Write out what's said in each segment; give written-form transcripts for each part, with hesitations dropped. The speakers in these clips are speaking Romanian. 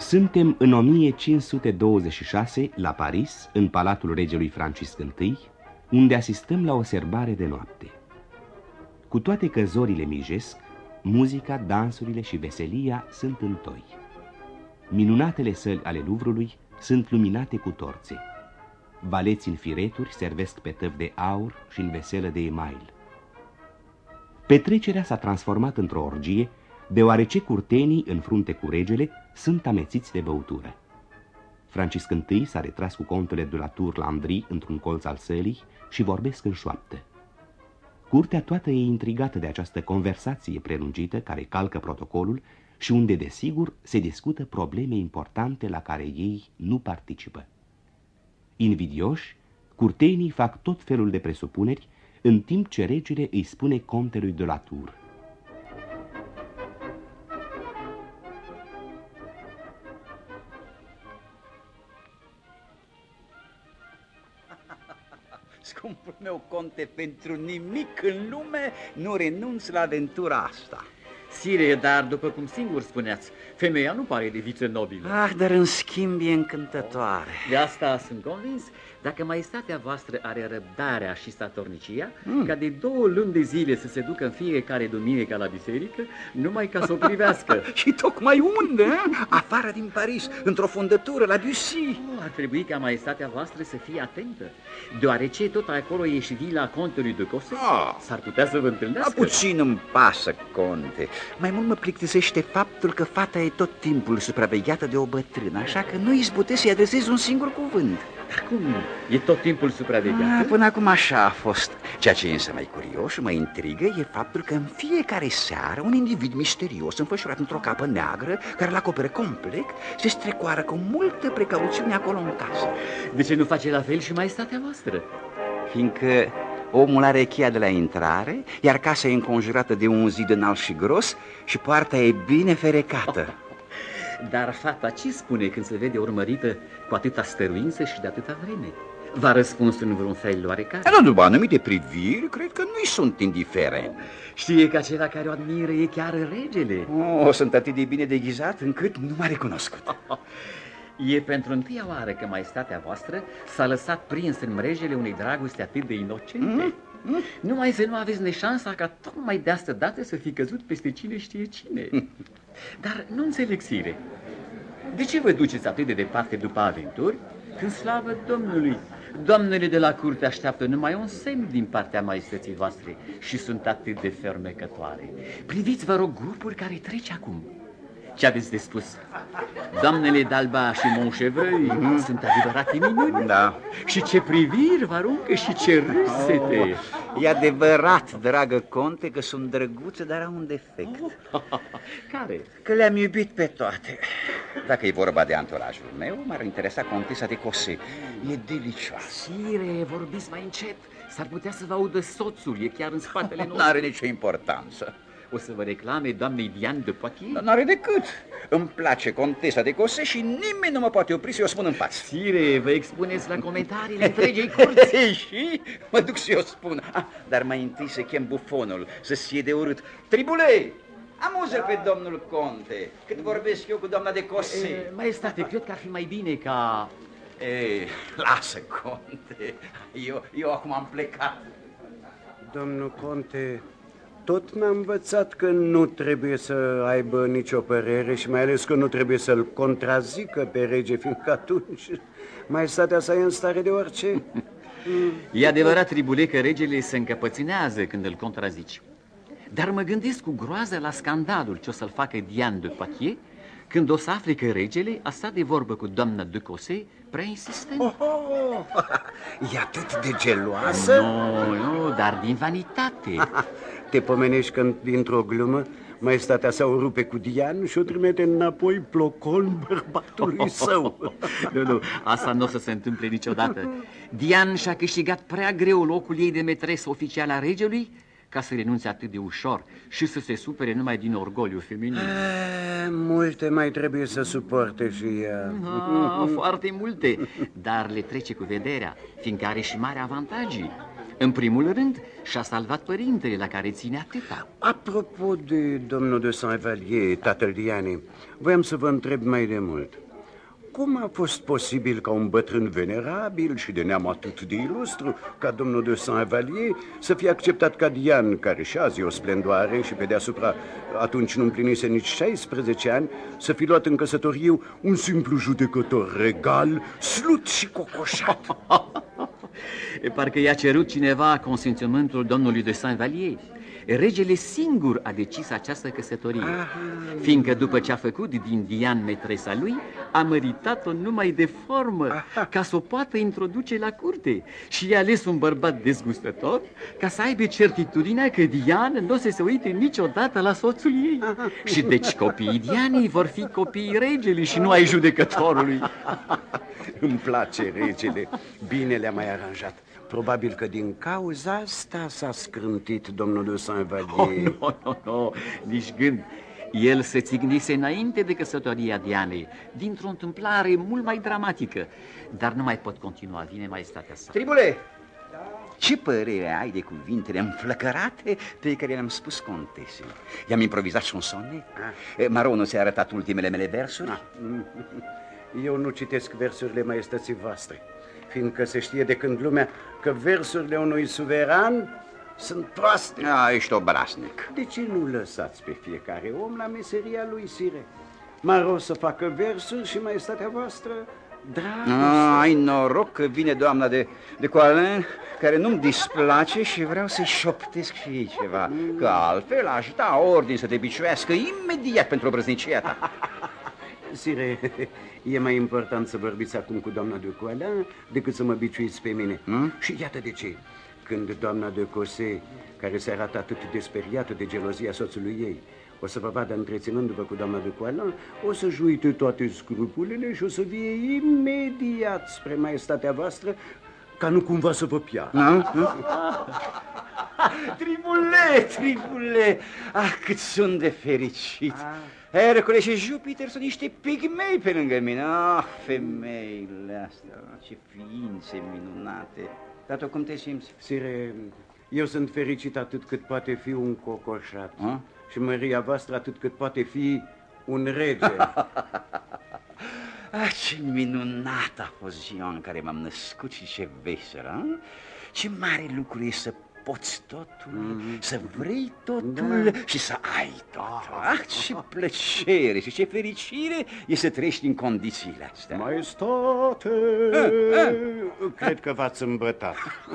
Suntem în 1526 la Paris, în palatul regelui Francisc I, unde asistăm la o serbare de noapte. Cu toate că zorile mijesc, muzica, dansurile și veselia sunt în toi. Minunatele săli ale Louvrului sunt luminate cu torțe. Baleți în fireturi servesc pe tăvi de aur și în veselă de email. Petrecerea s-a transformat într-o orgie, deoarece curtenii, în frunte cu regele, sunt amețiți de băutură. Francisc I s-a retras cu contele de la Tour-Landry într-un colț al sălii și vorbesc în șoaptă. Curtea toată e intrigată de această conversație prelungită care calcă protocolul și unde, desigur, se discută probleme importante la care ei nu participă. Invidioși, curtenii fac tot felul de presupuneri, în timp ce regele îi spune contelui de la Tour: Scumpul meu conte, pentru nimic în lume nu renunț la aventura asta. Sire, dar după cum singur spuneați, femeia nu pare de viță nobilă. Ah, dar în schimb e încântătoare. De asta sunt convins. Dacă maestatea voastră are răbdarea și statornicia, ca de 2 luni de zile să se ducă în fiecare duminică la biserică, numai ca să o privească. Și tocmai unde? Afară din Paris, într-o fundătură, la Bussy. Ar trebui ca maestatea voastră să fie atentă, deoarece tot acolo e și vila contelui de Cosse. S-ar putea să vă întâlnească. Puțin îmi pasă, conte. Mai mult mă plictisește faptul că fata e tot timpul supravegheată de o bătrână, așa că nu izbutesc să-i adresez un singur cuvânt. Dar cum? E tot timpul supravegheată? Până acum așa a fost. Ceea ce e însă mai curios și mă intrigă e faptul că în fiecare seară un individ misterios înfășurat într-o capă neagră, care l-acoperă complet, se strecoară cu multă precauțiune acolo în casă. De ce nu face la fel și maestatea voastră? Fiindcă omul are cheia de la intrare, iar casa e înconjurată de un zid înalt și gros și poarta e bine ferecată. Dar fata ce spune când se vede urmărită cu atâta stăruință și de atâta vreme? V-a răspuns în vreun fel oarecare? Nu, după anumite priviri, cred că nu-i sunt indiferent. Știe că acela care o admiră e chiar regele. Sunt atât de bine deghizat încât nu m-a recunoscut. E pentru întâia oară că maestatea voastră s-a lăsat prins în mrejele unei dragoste atât de inocente. Numai să nu aveți neșansa ca tocmai de asta dată să fi căzut peste cine știe cine. Dar nu înțeleg, sire, de ce vă duceți atât de departe după aventuri, când, slavă Domnului, doamnele de la curte așteaptă numai un semn din partea maestății voastre și sunt atât de fermecătoare? Priviți, vă rog, grupul care trece acum. Ce aveți de spus? Doamnele d'Alba și Montchevreuil sunt adevărate minuni. Da. Și ce priviri vă aruncă și ce râsete. E adevărat, dragă conte, că sunt drăguțe, dar au un defect. Care? Că le-am iubit pe toate. Dacă e vorba de anturajul meu, m-ar interesa contesa de Cosse. E delicioasă. Sire, vorbiți mai încet. S-ar putea să vă audă soțul, e chiar în spatele nostru. N-are nicio importanță. O să vă reclame doamnei Diane de Poitiers? N-are decât. Îmi place contesa de Cosse și nimeni nu mă poate opri să o spun în față. Sire, vă expuneți la comentariile întregei curți. Și mă duc să o spun. Dar mai întâi să chem bufonul, să-ți fie de urât. Tribule, amuză pe domnul conte, cât vorbesc eu cu doamna de Cosse. Maestate, cred că ar fi mai bine ca... Lasă, conte, eu acum am plecat. Domnul conte, tot mi-a învățat că nu trebuie să aibă nicio părere și mai ales că nu trebuie să-l contrazică pe rege, fiindcă atunci maestatea sa e în stare de orice. E adevărat, Tribule, că regele se încăpăținează când îl contrazici. Dar mă gândesc cu groază la scandalul ce o să-l facă Diane de Poitiers când o să afle că regele a stat de vorbă cu doamna de Cosse prea insistent. E atât de geloasă? Nu, dar din vanitate. Te pomenești când, dintr-o glumă, maestatea sa o rupe cu Diane și o trimite înapoi plocon bărbatului său. Nu, asta nu o să se întâmple niciodată. Diane și-a câștigat prea greu locul ei de metresă oficială a regelui ca să renunțe atât de ușor și să se supere numai din orgoliu feminin. Multe mai trebuie să suporte și ea. Foarte multe, dar le trece cu vederea, fiindcă are și mari avantaje. În primul rând, și-a salvat părintele la care ține atâta. Apropo de domnul de Saint-Vallier, tatăl Dianei, voiam să vă întreb mai de mult. Cum a fost posibil ca un bătrân venerabil și de neam atât de ilustru ca domnul de Saint-Vallier să fie acceptat ca Dian, care și azi e o splendoare și pe deasupra atunci nu împlinise nici 16 ani, să fi luat în căsătorie un simplu judecător regal, slut și cocoșat? Parcă i-a cerut cineva consimțământul domnului de Saint-Vallier. Regele singur a decis această căsătorie, fiindcă după ce a făcut din Diane metresa lui, a măritat-o numai de formă, ca să o poată introduce la curte, și i-a ales un bărbat dezgustător ca să aibă certitudinea că Diane nu o să se uite niciodată la soțul ei. Și deci copiii Dianei vor fi copiii regelui și nu ai judecătorului. Îmi place, regele, bine le-a mai aranjat. Probabil că din cauza asta s-a scrântit domnul de Saint-Vallier. Nu, nici gând. El se țignise înainte de căsătoria Dianei, dintr-o întâmplare mult mai dramatică. Dar nu mai pot continua, vine maestatea sa. Tribule, ce părere ai de cuvintele înflăcărate pe care le-am spus contesei? I-am improvizat și un sonet. Maro nu ți-a arătat ultimele mele versuri? Eu nu citesc versurile maestății voastre, fiindcă se știe de când lumea că versurile unui suveran sunt proaste. Ești obraznic. De ce nu lăsați pe fiecare om la meseria lui, sire? Maro să facă versuri și maestatea voastră dragoste. Ai noroc că vine doamna de Coalin, care nu-mi displace și vreau să-i șoptesc și ei ceva. Că altfel aș da ordin să te biciuiască imediat pentru obrăznicia ta. Sire, e mai important să vorbiți acum cu doamna de Coalin decât să mă biciuiți pe mine. Și iată de ce. Când doamna de Cossé, care se arată atât de speriată de gelozia soțului ei, o să vă vadă întreținându-vă cu doamna de Coalin, o să-și uite toate scrupulele și o să vie imediat spre maestatea voastră, ca nu cumva să vă piardă. Tribule, cât sunt de fericit. Hercule și Jupiter sunt niște pigmei pe lângă mine. Femeile astea, ce ființe minunate. Dar tu cum te simți? Sire, eu sunt fericit atât cât poate fi un cocoșat. Și măria voastră atât cât poate fi un rege. Ce minunat a fost ziua în care m-am născut și ce veselă. Ce mare lucru e să poți totul, să vrei totul și să ai totul. Ce plăcere și ce fericire e să trăiești în condițiile astea. Maestate, cred că v-ați îmbătat.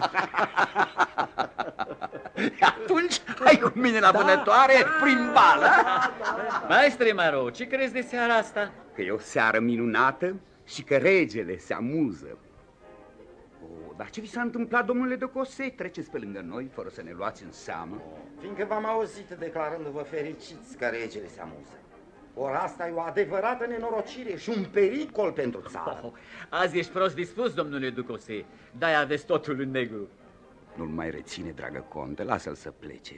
Atunci hai cu mine la vânătoare prin bală. Maestre Maro, ce crezi de seara asta? Că e o seară minunată și că regele se amuză. Dar ce vi s-a întâmplat, domnule de Cossé? Treceți pe lângă noi fără să ne luați în seamă. Fiindcă v-am auzit declarându-vă fericiți că regele se amuză. Ori asta e o adevărată nenorocire și un pericol pentru țară. Azi ești prost dispus, domnule de Cossé. De-aia aveți totul în negru. Nu-l mai reține, dragă conte, lasă-l să plece.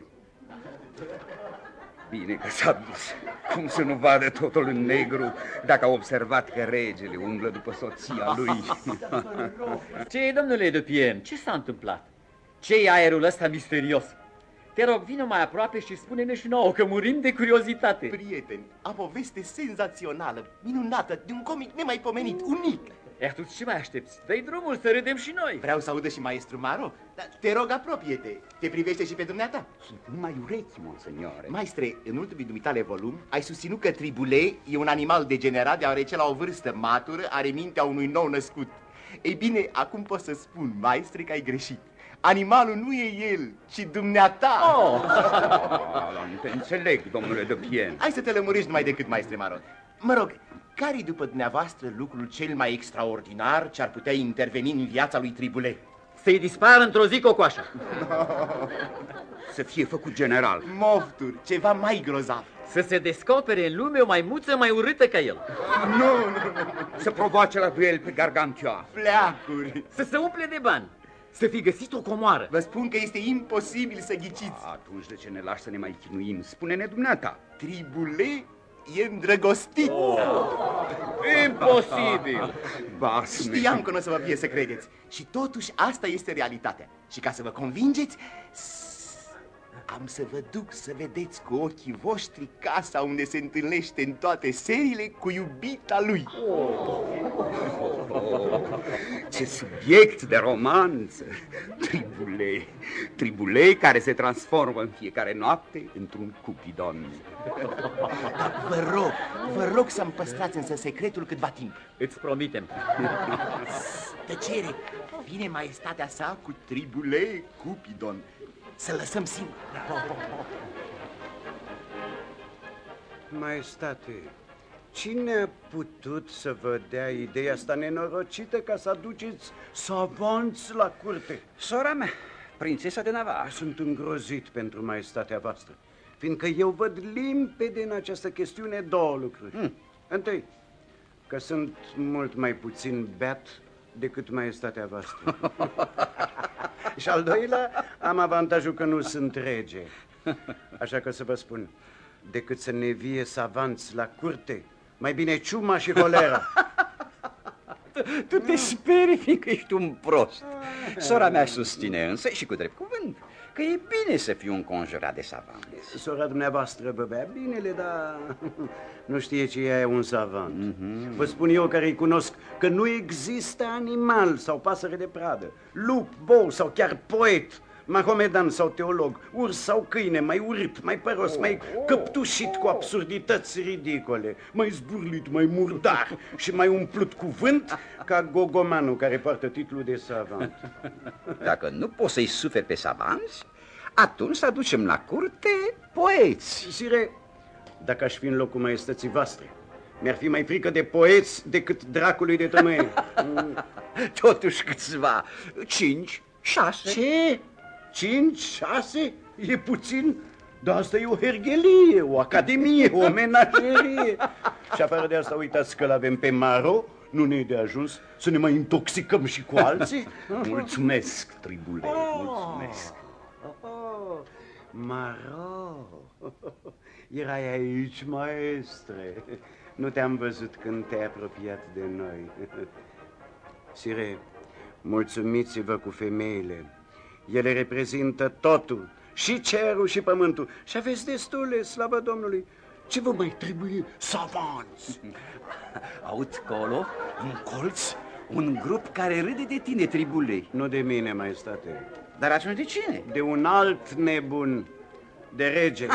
Bine că s-a dus. Cum să nu vadă totul în negru dacă a observat că regele umblă după soția lui? Ce, domnule de Pien, ce s-a întâmplat? Ce-i aerul ăsta misterios? Te rog, vină mai aproape și spune-ne și nouă, că murim de curiozitate. Prieteni, am o veste senzațională, minunată, de un comic nemaipomenit, unic. Atunci ce mai aștepți? Dă-i drumul să râdem și noi. Vreau să audă și maestru Maro, dar te rog, apropie-te. Te privește și pe dumneata. Sunt numai urechi, monseignore. Maestre, în ultimii dumitale volum, ai susținut că Triboulet e un animal degenerat, deoarece la o vârstă matură are mintea unui nou născut. Ei bine, acum pot să spun, maestre, că ai greșit. Animalul nu e el, ci dumneata. Nu te înțeleg, domnule de Pien. Hai să te lămurești numai decât, maestre Maro. Mă rog, care-i după dumneavoastră lucrul cel mai extraordinar ce ar putea interveni în viața lui Triboulet? Să-i dispară într-o zi cocoașa. Să fie făcut general. Mofturi, ceva mai grozav. Să se descopere în lume o maimuță mai urâtă ca el. Nu. Să provoace la duel pe Gargantua. Fleacuri. Să se umple de bani. Să fi găsit o comoară. Vă spun că este imposibil să ghiciți. Atunci de ce ne lași să ne mai chinuim? Spune-ne dumneata. Triboulet e îndrăgostit. Imposibil! Basme. Știam că nu o să vă fie să credeți. Și totuși asta este realitatea. Și ca să vă convingeți, am să vă duc să vedeți cu ochii voștri casa unde se întâlnește în toate seriile cu iubita lui. Ce subiect de romanță! Tribulei, Tribulei care se transformă în fiecare noapte într-un Cupidon. Dar vă rog să-mi păstrați însă secretul câtva timp. Îți promitem. Tăcere! Vine maestatea sa cu Tribulei Cupidon. Să lăsăm singur. Maestate, cine a putut să vă dea ideea asta nenorocită ca să aduceți savanți la curte? Sora mea, prințesa de Navarra. Sunt îngrozit pentru maestatea voastră, fiindcă eu văd limpede în această chestiune două lucruri. Întâi, că sunt mult mai puțin beat decât maestatea voastră. Și al doilea, am avantajul că nu sunt rege. Așa că să vă spun, decât să ne vie savanți la curte, mai bine ciuma și holera. Tu te speri, fiindcă ești un prost. Sora mea susține însă, și cu drept cuvânt, că e bine să fiu înconjurat de savanți. Sora dumneavoastră vă bea binele, dar nu știe ce e un savant. Vă spun eu care îi cunosc că nu există animal sau pasăre de pradă, lup, bou sau chiar poet, mahomedan sau teolog, urs sau câine, mai urât, mai păros, mai căptușit cu absurdități ridicole, mai zburlit, mai murdar și mai umplut cu vânt ca gogomanul care poartă titlul de savant. Dacă nu poți să-i suferi pe savanți, atunci să aducem la curte poeți. Sire, dacă aș fi în locul maestății voastre, mi-ar fi mai frică de poeți decât dracului de tămâie. Totuși câțiva, 5, 6. Ce? 5, 6? E puțin? Dar asta e o herghelie, o academie, o menagerie. Și afară de asta, uitați că l-avem pe Maro, nu ne e de ajuns să ne mai intoxicăm și cu alții? Mulțumesc, Tribulei, mulțumesc. Maro, erai aici, maestre. Nu te-am văzut când te-ai apropiat de noi. Sire, mulțumiți-vă cu femeile. Ele reprezintă totul, și cerul și pământul. Și aveți destule, slavă Domnului. Ce vă mai trebuie? Savanți! Aud colo, în colț, un grup care râde de tine, Tribulei. Nu de mine, maestate. Dar atunci de cine? De un alt nebun, de rege.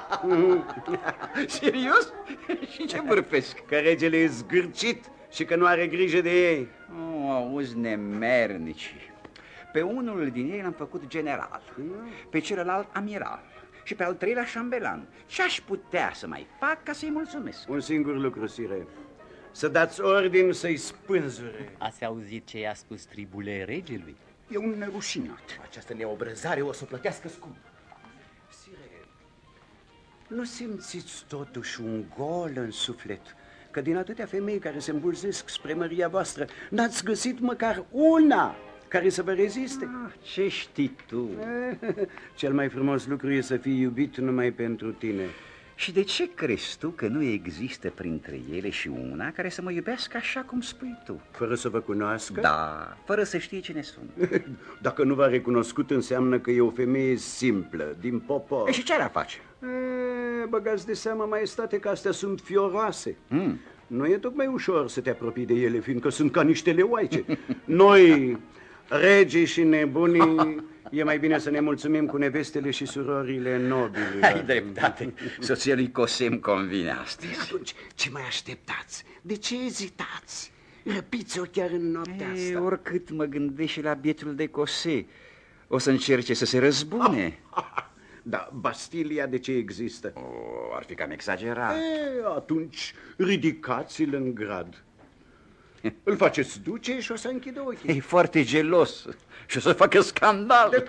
Serios? Și ce bârfesc? Că regele e zgârcit și că nu are grijă de ei. Auzi, nemernici. Pe unul din ei l-am făcut general, pe celălalt amiral și pe al treilea șambelan. Ce-aș putea să mai fac ca să-i mulțumesc? Un singur lucru, sire. Să dați ordin să-i spânzure. Ați auzit ce i-a spus Tribule regelui? E un nerușinat. Această neobrăzare o să o plătească scump. Sire, nu simțiți totuși un gol în suflet? Că din atâtea femei care se îmbulzesc spre măria voastră, n-ați găsit măcar una care să vă reziste? Ce știi tu? Cel mai frumos lucru e să fii iubit numai pentru tine. Și de ce crezi tu că nu există printre ele și una care să mă iubească așa cum spui tu? Fără să vă cunoască? Da, fără să știe cine sunt. Dacă nu v-a recunoscut, înseamnă că e o femeie simplă, din popor. Și ce ar face? Băgați de seama, maestate, că astea sunt fioroase. Nu e tocmai ușor să te apropii de ele, fiindcă sunt ca niște leoaice. Noi, regii și nebunii, e mai bine să ne mulțumim cu nevestele și surorile nobile. Ai dreptate, soția lui Cosem convine astăzi. Atunci, ce mai așteptați? De ce ezitați? Răpiți-o chiar în noaptea asta. Oricât mă gândesc și la bietul de Cose, o să încerce să se răzbune. Da, Bastilia de ce există? Ar fi cam exagerat. Atunci ridicați-l în grad. Îl faceți duce și o să închidă ochii. E foarte gelos și o să facă scandal. De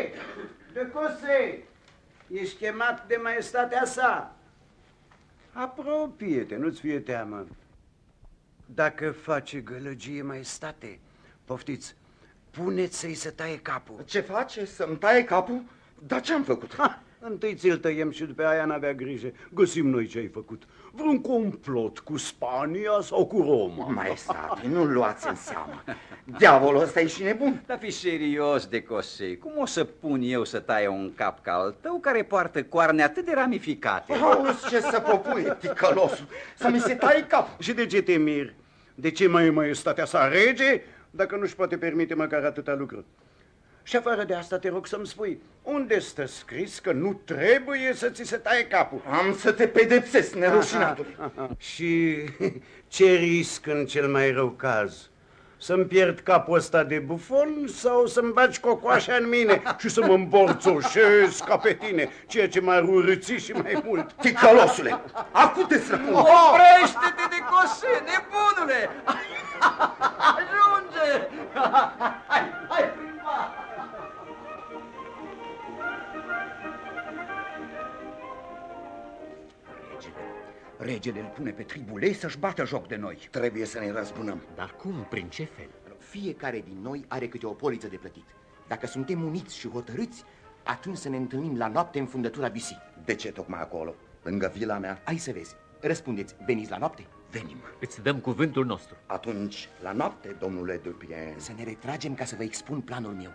Cose, ești chemat de maestatea sa. Apropie-te, nu-ți fie teamă. Dacă face gălăgie, maestate, poftiți, puneți să-i se taie capul. Ce face? Să-mi taie capul? Dar ce-am făcut? Întâi ți-l tăiem și după aia n-avea grijă. Găsim noi ce ai făcut. Vreun complot cu Spania sau cu Roma. Maestate, nu luați în seamă. Diavolul ăsta e și nebun. Dar fi serios, de Cosei. Cum o să pun eu să tai un cap ca al tău care poartă coarne atât de ramificate? Auzi ce să popuie, ticălosul, să mi se taie capul. Și de ce te miri? De ce mai maestatea sa rege dacă nu-și poate permite măcar atâta lucru? Și afară de asta te rog să-mi spui, unde stă scris că nu trebuie să ți se taie capul? Am să te pedepsesc, nerușinatul. Și ce risc în cel mai rău caz? Să-mi pierd capul ăsta de bufon sau să-mi bagi cocoașa în mine și să mă îmborțoșez ca pe tine, ceea ce m-ar urâți și mai mult? Ticălosule, acum te străpun. Oprește-te, de Cosei, nebunule! Ajunge! Hai, prima! Regele îl pune pe Tribulei să-și bată joc de noi. Trebuie să ne răzbunăm. Dar cum? Prin ce fel? Fiecare din noi are câte o poliță de plătit. Dacă suntem uniți și hotărâți, atunci să ne întâlnim la noapte în fundătura Bussy. De ce tocmai acolo? Lângă vila mea? Ai să vezi. Răspundeți, veniți la noapte? Venim. Îți dăm cuvântul nostru. Atunci, la noapte, domnule Dupien. Să ne retragem ca să vă expun planul meu.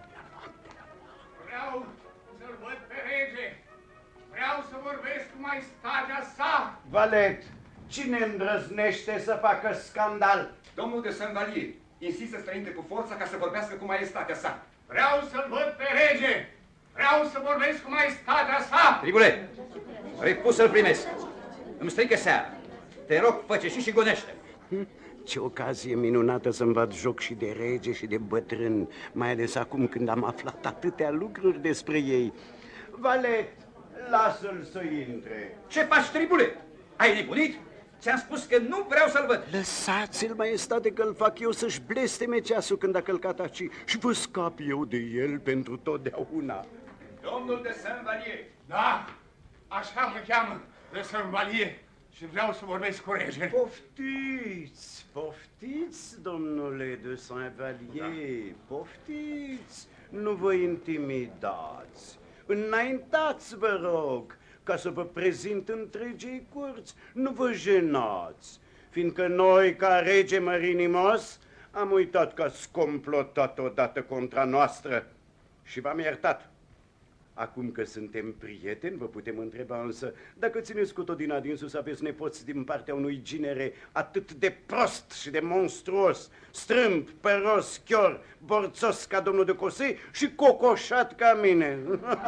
Vreau să-l văd pe rege. Vreau să vorbesc cu maestatea sa. Valet, cine îndrăznește să facă scandal? Domnul de Saint-Vallier insistă să intre cu forța ca să vorbească cu maestatea sa. Vreau să-l văd pe rege. Vreau să vorbesc cu maestatea sa. Tribule, repus să-l primesc. Îmi strică seara. Te rog, fă-ce și gonește. Ce ocazie minunată să-mi bat joc și de rege și de bătrân, mai ales acum când am aflat atâtea lucruri despre ei. Valet, lasă-l să intre. Ce faci, Tribule? Ai nebunit? Ți-am spus că nu vreau să-l văd. Lăsați-l, maestate, că îl fac eu să-și blesteme ceasul când a călcat aici și vă scap eu de el pentru totdeauna. Domnul de Saint-Vallier. Da, așa mă cheamă, de Saint-Vallier. Și vreau să vorbesc cu regele. Poftiți, poftiți, domnule de Saint-Vallier, poftiți, nu vă intimidați. Înaintați, vă rog, ca să vă prezint întregii curți, nu vă jenați, fiindcă noi, ca rege mărinimos, am uitat că ați complotat odată contra noastră și v-am iertat. Acum că suntem prieteni, vă putem întreba însă dacă țineți cu tot din adinsul să aveți nepoți din partea unui ginere atât de prost și de monstruos, strâmb, păros, chior, borțos ca domnul de Cosei și cocoșat ca mine.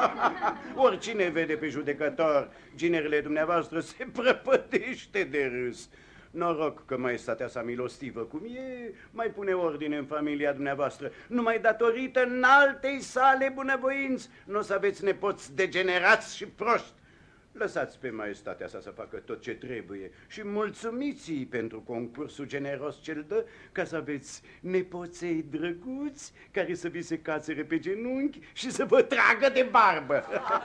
Oricine vede pe judecător ginerele dumneavoastră se prăpădește de râs. Noroc că maestatea sa milostivă cum e, mai pune ordine în familia dumneavoastră. Numai datorită înaltei sale bunăvoinți nu o să aveți nepoți degenerați și proști. Lăsați pe maestatea sa să facă tot ce trebuie și mulțumiți-i pentru concursul generos ce-l dă, ca să aveți nepoței drăguți care să vi se cațere pe genunchi și să vă tragă de barbă.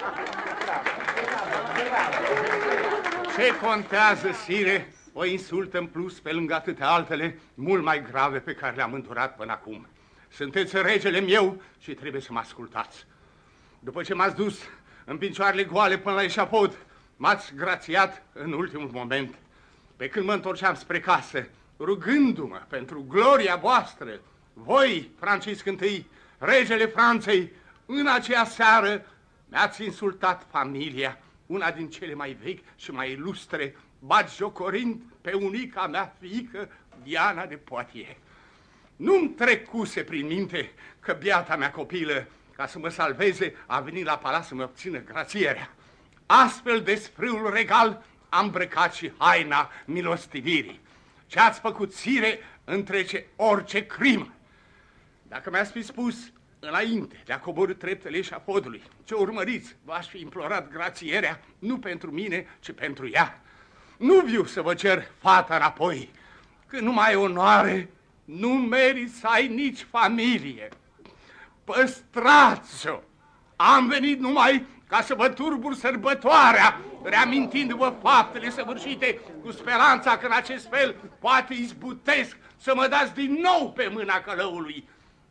Ce contează, sire? O insultă în plus pe lângă atâtea altele mult mai grave pe care le-am îndurat până acum. Sunteți regele meu și trebuie să mă ascultați. După ce m-ați dus în picioarele goale până la eșafod, m-ați grațiat în ultimul moment. Pe când mă întorceam spre casă, rugându-mă pentru gloria voastră, voi, Francisc I, regele Franței, în aceea seară mi-ați insultat familia, una din cele mai vechi și mai ilustre, batjocorind pe unica mea fiică, Diana de Poitiers. Nu-mi trecuse prin minte că biata mea copilă, ca să mă salveze, a venit la palat să mă obțină grațierea. Astfel de sfrâul regal am îmbrăcat și haina milostivirii. Ce ați făcut, sire, întrece orice crimă. Dacă mi-ați fi spus înainte de a coborî treptele eșafodului ce urmăriți, v-aș fi implorat grațierea, nu pentru mine, ci pentru ea. Nu viu să vă cer fata înapoi, că nu mai ai onoare, nu meriți să ai nici familie. Păstrați-o! Am venit numai ca să vă turbur sărbătoarea, reamintindu-vă faptele săvârșite, cu speranța că în acest fel poate izbutesc să mă dați din nou pe mâna călăului.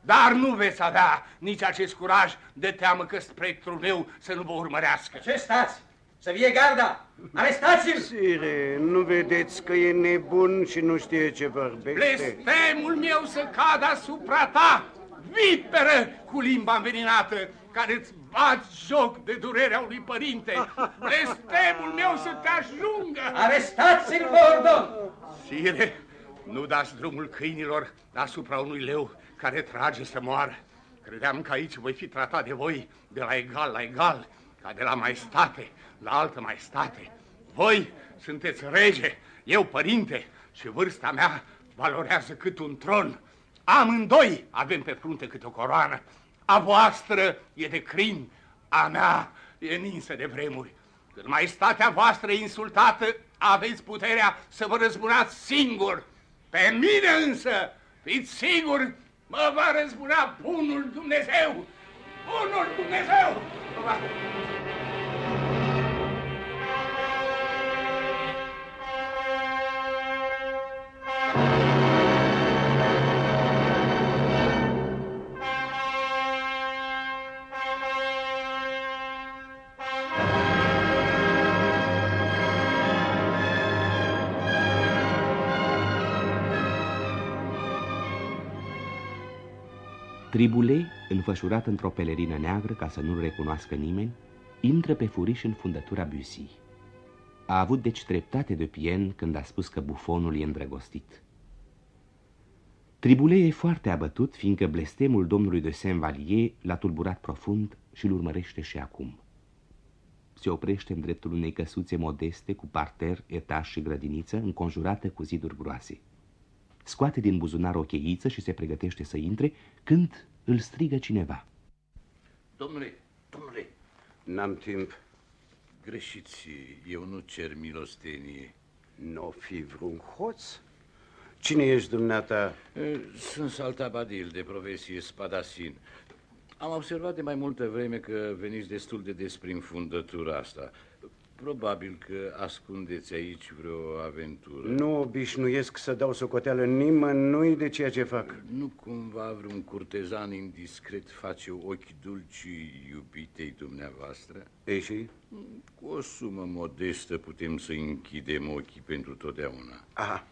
dar nu veți avea nici acest curaj de teamă că spectrul meu să nu vă urmărească. Ce stați? Să vie garda! Arestați-l! Sire, nu vedeți că e nebun și nu știe ce vorbește? Blestemul meu să cadă asupra ta, viperă cu limba înveninată, care îți bați joc de durerea unui părinte. Blestemul meu să te ajungă! Arestați-l, Bordon! Sire, nu dați drumul câinilor asupra unui leu care trage să moară. Credeam că aici voi fi tratat de voi de la egal la egal, ca de la maestate la altă maestate. Voi sunteți rege, eu părinte și vârsta mea valorează cât un tron. Amândoi avem pe frunte câte o coroană. A voastră e de crin, a mea e ninsă de vremuri. Când maestatea voastră e insultată, aveți puterea să vă răzbunați singur. Pe mine însă, fiți sigur, mă va răzbuna bunul Dumnezeu! Bunul Dumnezeu! Triboulet, înfășurat într-o pelerină neagră ca să nu-l recunoască nimeni, intră pe furiș în fundătura Bussy. A avut deci dreptate de Pien când a spus că bufonul e îndrăgostit. Triboulet e foarte abătut, fiindcă blestemul domnului de Saint-Vallier l-a tulburat profund și îl urmărește și acum. Se oprește în dreptul unei căsuțe modeste cu parter, etaj și grădiniță, înconjurată cu ziduri groase. Scoate din buzunar o cheiță și se pregătește să intre, când îl strigă cineva. Domnule, N-am timp. greșiți, eu nu cer milostenie. N-o fi vreun hoț? Cine ești dumneata? Sunt saltabadil de profesie spadasin. Am observat de mai multă vreme că veniți destul de des prin fundătura asta. Probabil că ascundeți aici vreo aventură. Nu obișnuiesc să dau socoteală nimănui de ceea ce fac. Nu cumva vreun curtezan indiscret face ochi dulci iubitei dumneavoastră? Ei și? Cu o sumă modestă putem să închidem ochii pentru totdeauna. Aha.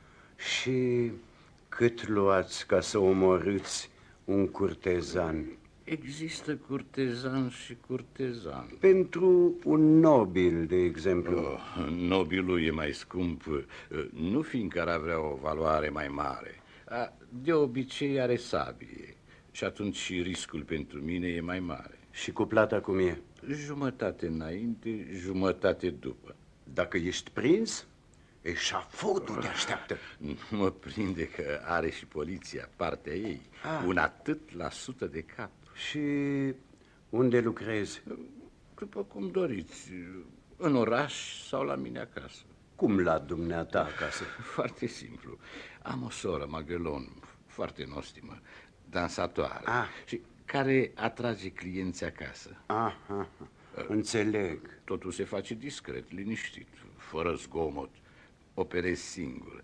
Și cât luați ca să omorâți un curtezan? Există curtezan și curtezan. Pentru un nobil, de exemplu. Nobilul e mai scump, nu fiindcă ar avea o valoare mai mare. De obicei are sabie și atunci și riscul pentru mine e mai mare. Și cu plata cum e? Jumătate înainte, jumătate după. Dacă ești prins, eșafodul te așteaptă. Nu mă prinde că are și poliția partea ei. Un atât la 100 de cap. Și unde lucrezi? După cum doriți, în oraș sau la mine acasă. Cum la dumneata acasă? Foarte simplu. Am o soră, Magelon, foarte nostimă, dansatoare, și care atrage clienți acasă. Aha, înțeleg. Totul se face discret, liniștit, fără zgomot. Operez singur.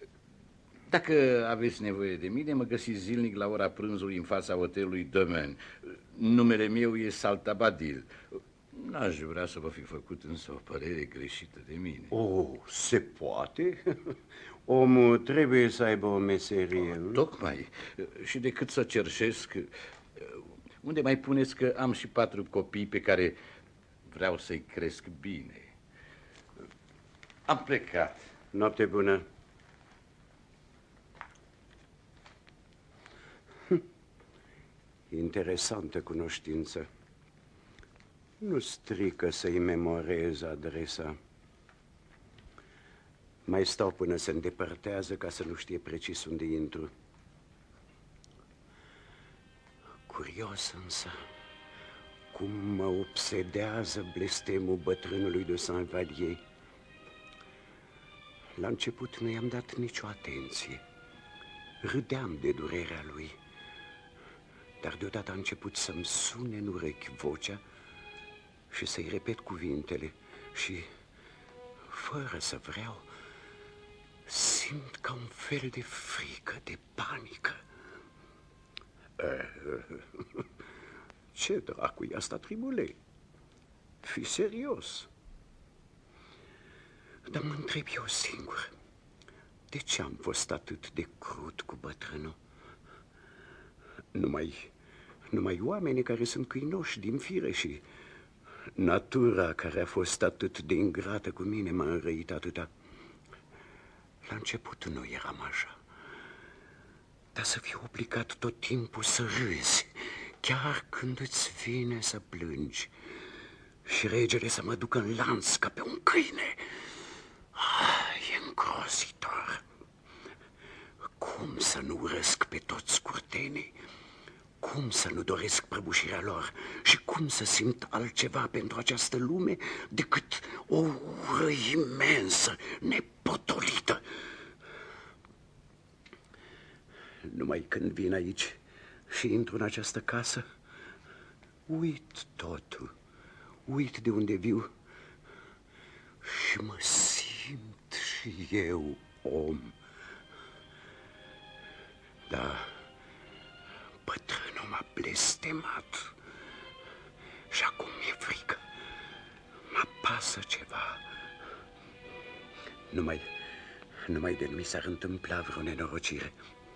Dacă aveți nevoie de mine, mă găsiți zilnic la ora prânzului în fața hotelului Domaine. Numele meu e Saltabadil. N-aș vrea să vă fi făcut însă o părere greșită de mine. Se poate? Omul trebuie să aibă o meserie. Tocmai. Și decât să cerșesc, unde mai puneți că am și 4 copii pe care vreau să-i cresc bine. Am plecat. Noapte bună. Interesantă cunoștință. Nu strică să-i memorez adresa. Mai stau până se îndepărtează ca să nu știe precis unde intru. Curios însă, cum mă obsedează blestemul bătrânului de Saint-Vallier. La început nu i-am dat nicio atenție. Râdeam de durerea lui. Dar deodată a început să-mi sune în urechi vocea și să-i repet cuvintele. Și, fără să vreau, simt ca un fel de frică, de panică. Ce dracu e asta, Tribule? Fii serios. Dar mă întreb eu singur, de ce am fost atât de crud cu bătrânul? Numai oamenii care sunt câinoși din fire și natura care a fost atât de ingrată cu mine m-a înrăit atâta. La început nu eram așa, dar să fiu obligat tot timpul să râzi, chiar când îți vine să plângi, și regele să mă ducă în lanț ca pe un câine. E îngrozitor. Cum să nu urăsc pe toți curtenii? Cum să nu doresc prăbușirea lor? Și cum să simt altceva pentru această lume decât o ură imensă, nepotolită? Numai când vin aici și intru în această casă, uit totul, uit de unde viu și mă simt și eu om. Da, bătrânul m-a blestemat și acum mi-e frică. Mă apasă ceva. Numai de nu mi s-ar întâmpla vreo nenorocire.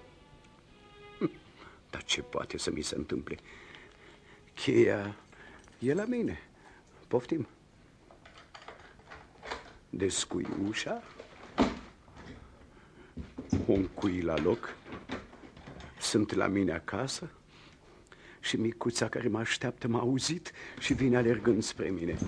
Dar ce poate să mi se întâmple? Cheia e la mine. Poftim. Descui ușa, o încui la loc, sunt la mine acasă și micuța care mă așteaptă m-a auzit și vine alergând spre mine.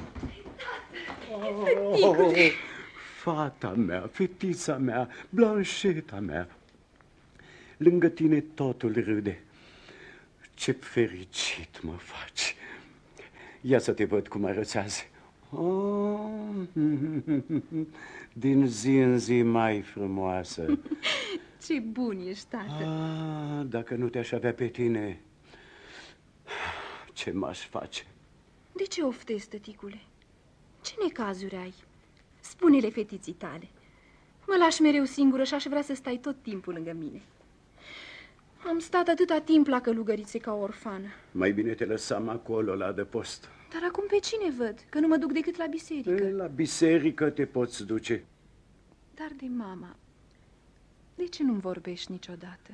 Tăticule! Fata mea, fetița mea, Blancheta mea. Lângă tine totul râde. Ce fericit mă faci. Ia să te văd cum arăți azi. Din zi în zi mai frumoasă. Ce bun ești, tată. Dacă nu te-aș avea pe tine, ce m-aș face? De ce oftezi, tăticule? Ce necazuri ai? Spune-le fetiții tale. Mă lași mereu singură și aș vrea să stai tot timpul lângă mine. Am stat atâta timp la călugărițe ca orfană. Mai bine te lăsam acolo, la adăpost. Dar acum pe cine văd? Că nu mă duc decât la biserică. La biserică te poți duce. Dar de mama, de ce nu-mi vorbești niciodată?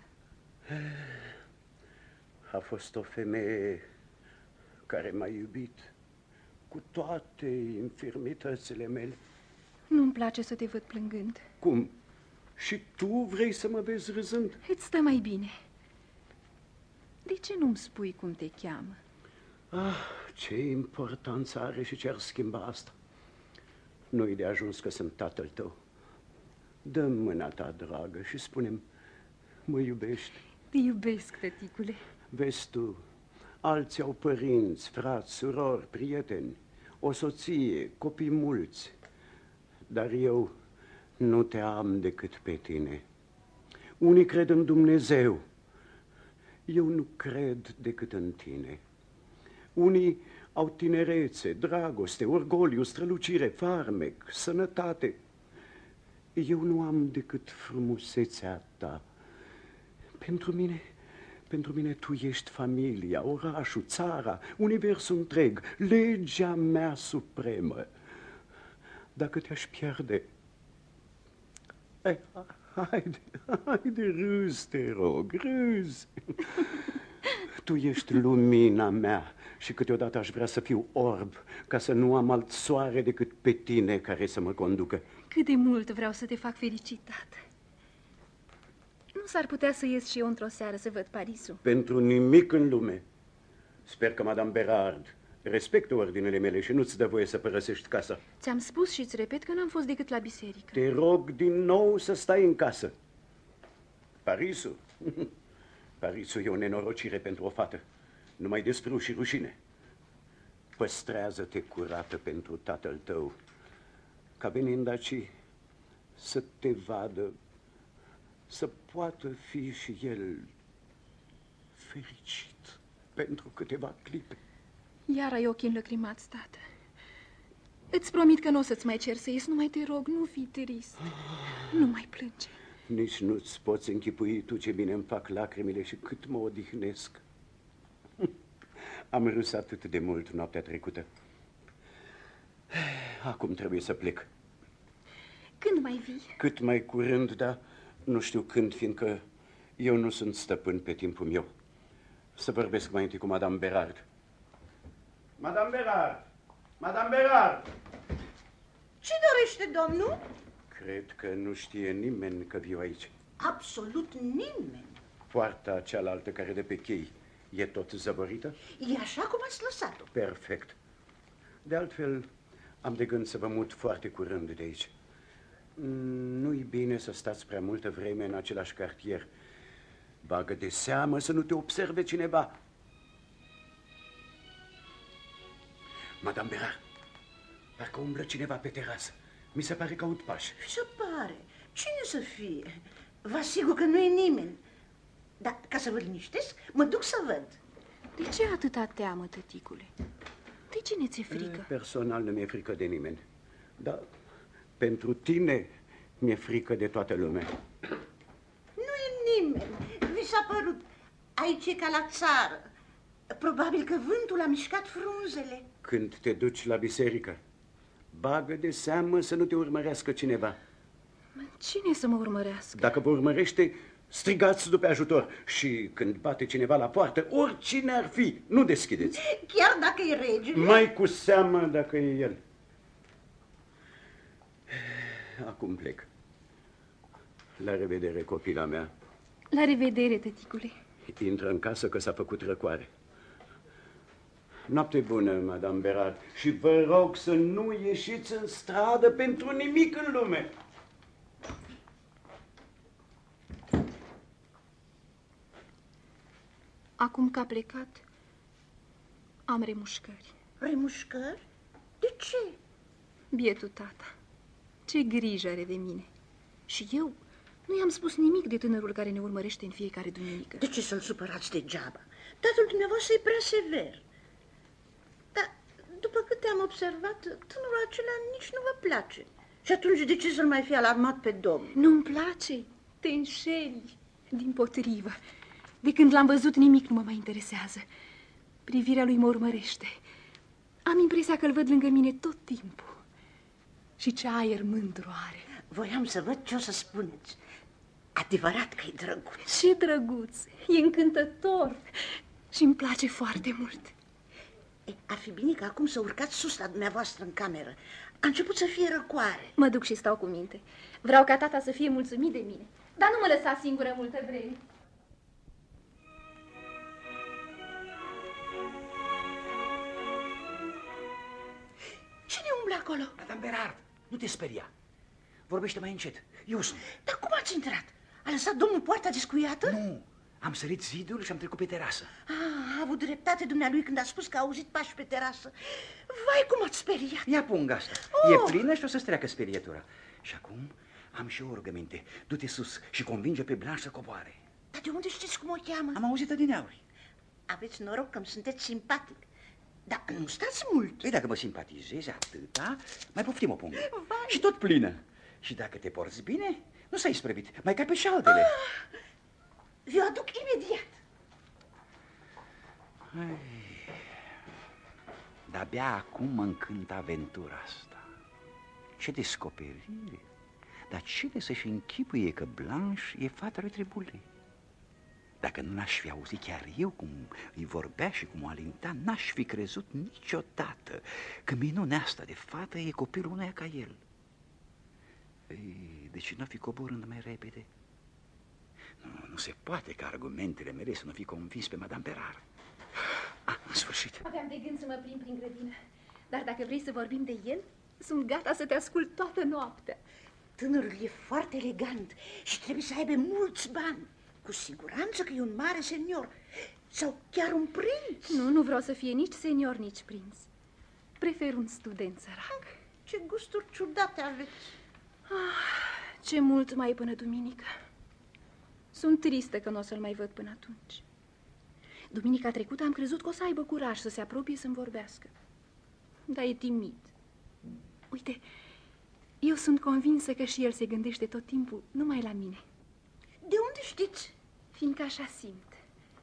A fost o femeie care m-a iubit cu toate infirmitățile mele. Nu-mi place să te văd plângând. Cum? Și tu vrei să mă vezi râzând? Îți stă mai bine. De ce nu-mi spui cum te cheamă? Ce importanță are și ce ar schimba asta? Nu-i de ajuns că sunt tatăl tău. Dă-mi mâna ta, dragă, și spune-mi, mă iubești? Te iubesc, tăticule. Vezi tu, alții au părinți, frați, surori, prieteni, o soție, copii mulți. Dar eu nu te am decât pe tine. Unii cred în Dumnezeu. Eu nu cred decât în tine. Unii au tinerețe, dragoste, orgoliu, strălucire, farmec, sănătate. Eu nu am decât frumusețea ta. Pentru mine tu ești familia, orașul, țara, universul întreg, legea mea supremă. Dacă te-aș pierde, haide, râzi, te rog, râzi. Tu ești lumina mea și câteodată aș vrea să fiu orb, ca să nu am alt soare decât pe tine care să mă conducă. Cât de mult vreau să te fac fericit, tată. Nu s-ar putea să ies și eu într-o seară să văd Parisul? Pentru nimic în lume. Sper că Madame Berard respectă ordinele mele și nu-ți dă voie să părăsești casa. Ți-am spus și îți repet că n-am fost decât la biserică. Te rog din nou să stai în casă. Parisul? Parisul e o nenorocire pentru o fată. Numai despre și rușine. Păstrează-te curată pentru tatăl tău, ca venind aici să te vadă, să poată fi și el fericit pentru câteva clipe. Iar ai ochii înlăcrimați, tată. Îți promit că nu o să-ți mai cer să ies, numai te rog, nu fii trist. Nu mai plânge. Nici nu-ți poți închipui tu ce bine îmi fac lacrimile și cât mă odihnesc. Am râs atât de mult noaptea trecută. Acum trebuie să plec. Când mai vii? Cât mai curând, dar nu știu când, fiindcă eu nu sunt stăpân pe timpul meu. Să vorbesc mai întâi cu Madame Berard. Madame Berard! Madame Berard! Ce dorește domnul? Cred că nu știe nimeni că viu aici. Absolut nimeni. Poarta cealaltă care de pe chei e tot zăvorită? E așa cum ați lăsat-o. Perfect. De altfel, am de gând să vă mut foarte curând de aici. Nu-i bine să stați prea multă vreme în același cartier. Bagă de seamă să nu te observe cineva. Madame Berard, parcă umblă cineva pe terasă. Mi se pare că aud pași. Se pare. Cine să fie? Vă asigur că nu e nimeni. Dar, ca să vă liniștesc, mă duc să văd. De ce atâta teamă, tăticule? De cine ți-e frică? Personal nu mi-e frică de nimeni. Dar pentru tine mi-e frică de toată lumea. Nu e nimeni. Vi s-a părut. Aici e ca la țară. Probabil că vântul a mișcat frunzele. Când te duci la biserică, bagă de seamă să nu te urmărească cineva. Cine să mă urmărească? Dacă vă urmărește, strigați după ajutor. Și când bate cineva la poartă, oricine ar fi, nu deschideți. Chiar dacă e regele? Mai cu seamă dacă e el. Acum plec. La revedere, copila mea. La revedere, tăticule. Intră în casă că s-a făcut răcoare. Noapte bună, Madame Berard. Și vă rog să nu ieșiți în stradă pentru nimic în lume. Acum că a plecat, am remușcări. Remușcări? De ce? Bietul tata, ce grijă are de mine. Și eu nu i-am spus nimic de tânărul care ne urmărește în fiecare duminică. De ce să-l supărați degeaba? Tatăl dumneavoastră e prea sever. Dar, după câte am observat, tânărul acela nici nu vă place. Și atunci de ce să-l mai fi alarmat pe domn? Nu-mi place, te înșeli. Dimpotrivă, de când l-am văzut nimic nu mă mai interesează. Privirea lui mă urmărește. Am impresia că îl văd lângă mine tot timpul. Și ce aer mândru are. Voiam să văd ce o să spuneți. Adevărat că e drăguț. Ce drăguț, e încântător și îmi place foarte mult. Ar fi bine că acum să urcați sus la dumneavoastră în cameră. A început să fie răcoare. Mă duc și stau cu minte. Vreau ca tata să fie mulțumit de mine. Dar nu mă lăsa singură multă vreme. Cine umblă acolo? Madame Berard, nu te speria. Vorbește mai încet. Eu sunt. Dar cum ați intrat? A lăsat domnul poarta descuiată? Nu. Am sărit zidul și am trecut pe terasă. A avut dreptate dumnealui când a spus că a auzit pași pe terasă. Vai, cum ați speriat! Ia punga asta. E plină și o să-ți treacă sperietura. Și acum am și eu o rugăminte. Du-te sus și convinge pe Blanche să coboare. Dar de unde știți cum o cheamă? Am auzit adineauri. Aveți noroc că îmi sunteți simpatic. Dar nu stați mult. Păi dacă mă simpatizezi atâta, mai poftim o pungă. Vai. Și tot plină. Și dacă te porți bine, nu s-ai sprăvit. Mai cape și altele. Vi-o aduc imediat. De-abia acum mă încântă aventura asta. Ce descoperire! Dar cine să-și închipuie că Blanche e fata lui Triboulet? Dacă nu n-aș fi auzit chiar eu cum îi vorbea și cum o alinta, n-aș fi crezut niciodată că minunea asta de fată e copilul uneia ca el. Ei, de ce n-o fi coborând mai repede? Nu se poate ca argumentele mele să nu fi convins pe Madame Berard. În sfârșit. Aveam de gând să mă plimb prin grădină, dar dacă vrei să vorbim de el, sunt gata să te ascult toată noaptea. Tânărul e foarte elegant și trebuie să aibă mulți bani. Cu siguranță că e un mare senior sau chiar un prinț. Nu vreau să fie nici senior, nici prinț. Prefer un student sărac. Ce gusturi ciudate aveți. Ce mult mai e până duminică. Sunt tristă că nu o să-l mai văd până atunci. Duminica trecută am crezut că o să aibă curaj să se apropie să-mi vorbească. Dar e timid. Uite, eu sunt convinsă că și el se gândește tot timpul numai la mine. De unde știți? Fiindcă așa simt.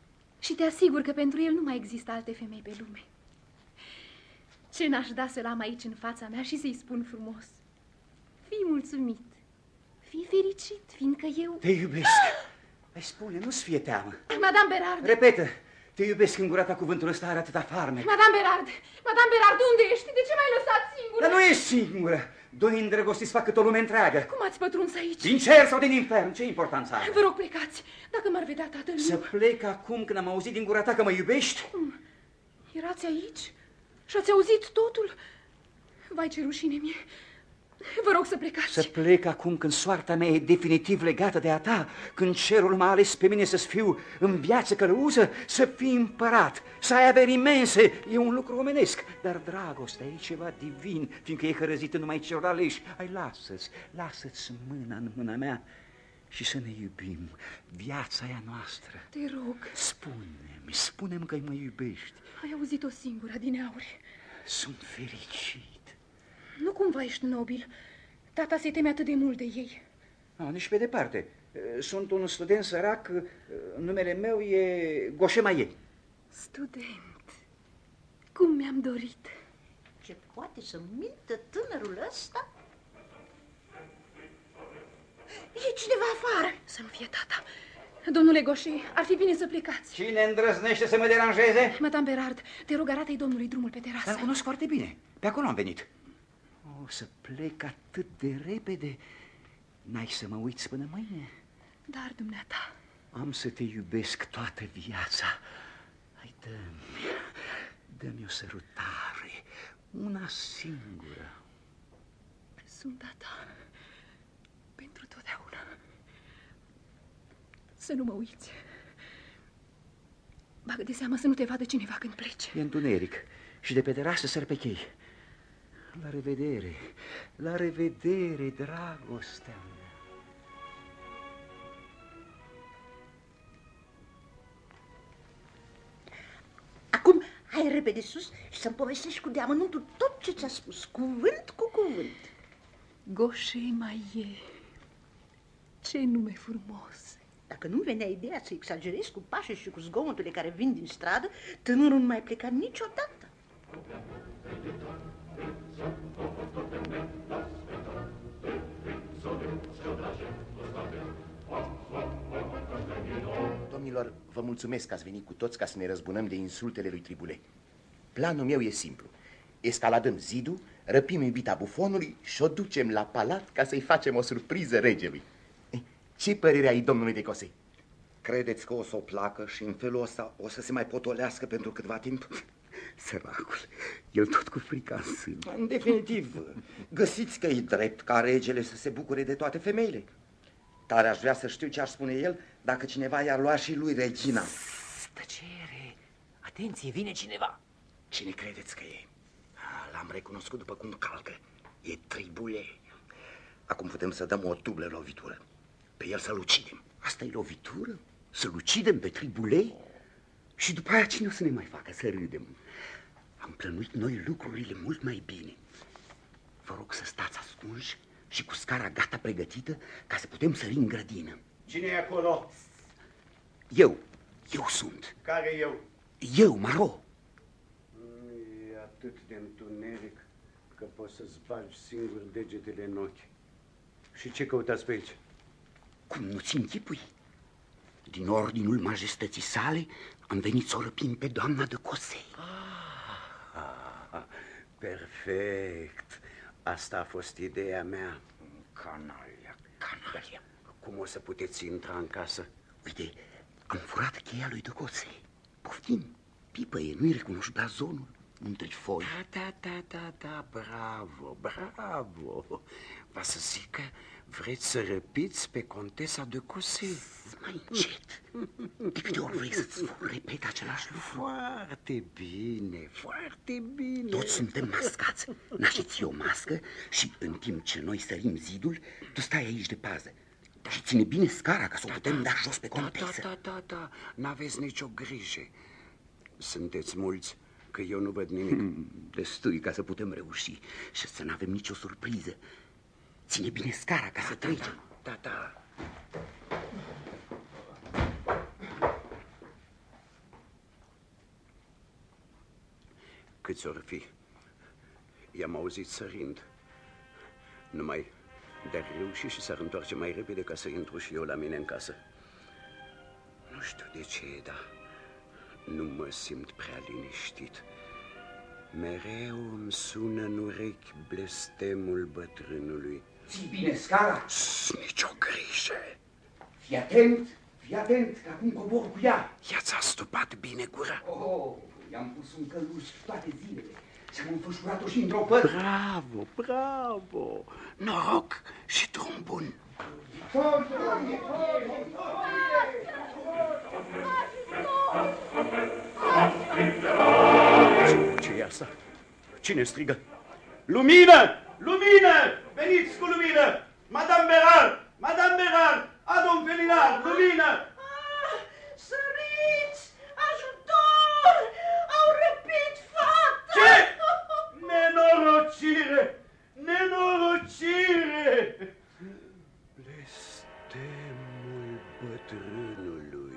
Și te asigur că pentru el nu mai există alte femei pe lume. Ce n-aș da să-l am aici în fața mea și să-i spun frumos: fii mulțumit, fii fericit, fiindcă eu... Te iubesc. Hai, spune, nu-ți fie teamă. Madame Berard. Repetă. Te iubesc, în gura ta cuvântul ăsta are atâta farmec. Madame Berard, unde ești? De ce m-ai lăsat singură? Dar nu ești singură. Doi îndrăgostiți fac cât o lume întreagă. Cum ați pătruns aici? Din cer sau din infern? Ce importanță are? Vă rog, plecați. Dacă m-ar vedea tatăl meu... Să plec acum când am auzit din gura ta că mă iubești? Cum? Erați aici? Și ați auzit totul? Vai, ce rușine mie. Vă rog să plecați. Să plec acum când soarta mea e definitiv legată de a ta, când cerul m-a ales pe mine să fiu în viață călăuză, să fii împărat, să ai averi imense. E un lucru omenesc, dar dragostea e ceva divin, fiindcă e hărăzită numai celor aleși. Hai, lasă-ți mâna în mâna mea și să ne iubim. Viața e a noastră. Te rog. Spune-mi că mă iubești. Ai auzit-o singură adineauri. Sunt fericit. Nu cumva ești nobil. Tata se teme atât de mult de ei. Nici pe departe. Sunt un student sărac, numele meu e Goșemaie. Student. Cum mi-am dorit. Ce poate să mintă tânărul ăsta? E cineva afară. Să nu fie tata. Domnule Goșe, ar fi bine să plecați. Cine îndrăznește să mă deranjeze? Madame Berard, te rog, arată-i domnului drumul pe terasă. Dar cunosc foarte bine. Pe acolo am venit. O să plec atât de repede. N-ai să mă uiți până mâine? Dar, dumneata... Am să te iubesc toată viața. Hai, dă-mi o sărutare. Una singură. Sunt a ta. Pentru totdeauna. Să nu mă uiți. Bagă de seamă să nu te vadă cineva când pleci. E întuneric și de pe terasă sar pe chei. La revedere, la revedere, dragostea mea. Acum, hai repede sus și să-mi povestești cu deamănuntul tot ce ți-a spus, cuvânt cu cuvânt. Goșemaie, ce nume frumos. Dacă nu venea ideea să exagerezi cu pașii și cu zgomoturile care vin din stradă, tânărul nu mai pleca niciodată. Domnilor, vă mulțumesc că ați venit cu toți ca să ne răzbunăm de insultele lui Triboulet. Planul meu e simplu. Escaladăm zidul, răpim iubita bufonului și o ducem la palat ca să-i facem o surpriză regelui. Ce părere ai domnului de Cossé? Credeți că o să o placă și în felul ăsta o să se mai potolească pentru câtva timp? Săracul, el tot cu frica în sân. În definitiv, găsiți că e drept ca regele să se bucure de toate femeile. Dar aș vrea să știu ce ar spune el dacă cineva i-ar lua și lui regina. Tăcere! Atenție, vine cineva! Cine credeți că e? L-am recunoscut după cum calcă. E Triboulet. Acum putem să dăm o dublă lovitură. Pe el să-l ucidem. Asta e lovitură? Să-l ucidem pe Triboulet? Și după aia cine o să ne mai facă să râdem? Am plănuit noi lucrurile mult mai bine. Vă rog să stați ascunși și cu scara gata pregătită ca să putem sări în grădină. Cine e acolo? Eu sunt. Care eu? Eu, Maro. E atât de întuneric că poți să-ți bagi singur degetele în ochi. Și ce căutați pe aici? Cum nu-ți închipui? Din ordinul majestății sale am venit să o răpim pe doamna de Cossé. Perfect. Asta a fost ideea mea. Canalia. Cum o să puteți intra în casă? Uite, am furat cheia lui de Cossé. Poftim, pipăie, nu-i recunoști blazonul? Un trifoi. Da, bravo. Va să zic că vreți să răpiți pe contesa de Cossé. Mai încet. De câte ori vrei să-ți repet același lucru? Foarte bine. Toți suntem mascați. Nașteți o mască și în timp ce noi sărim zidul, tu stai aici de pază. Și ține bine scara ca să o putem da jos pe contesă. Da, n-aveți nicio grijă. Sunteți mulți că eu nu văd nimic. Destui ca să putem reuși și să n-avem nicio surpriză. Ține bine scara ca să trecem. Da. Câți ori fi, i-am auzit sărind. Numai de-ar reuși și s-ar întoarce mai repede ca să intru și eu la mine în casă. Nu știu de ce, dar nu mă simt prea liniștit. Mereu îmi sună în urechi blestemul bătrânului. Ții bine scara? Nici o grijă. Fii atent, că acum cobor cu ea. Ea ți-a stupat bine gura? Oh, i-am pus un căluș toate zilele și am înfășurat-o și într-o păr. Bravo, bravo! Noroc și drum bun! Ce e asta? Cine strigă? Lumină! Lumină! Veniți cu lumină! Madame Bérard! Madame Bérard! Adon Felinar! Lumină! Săriți! Ajutor! Au răpit fata! Ce? Nenorocire! Nenorocire! Blestemul bătrânului.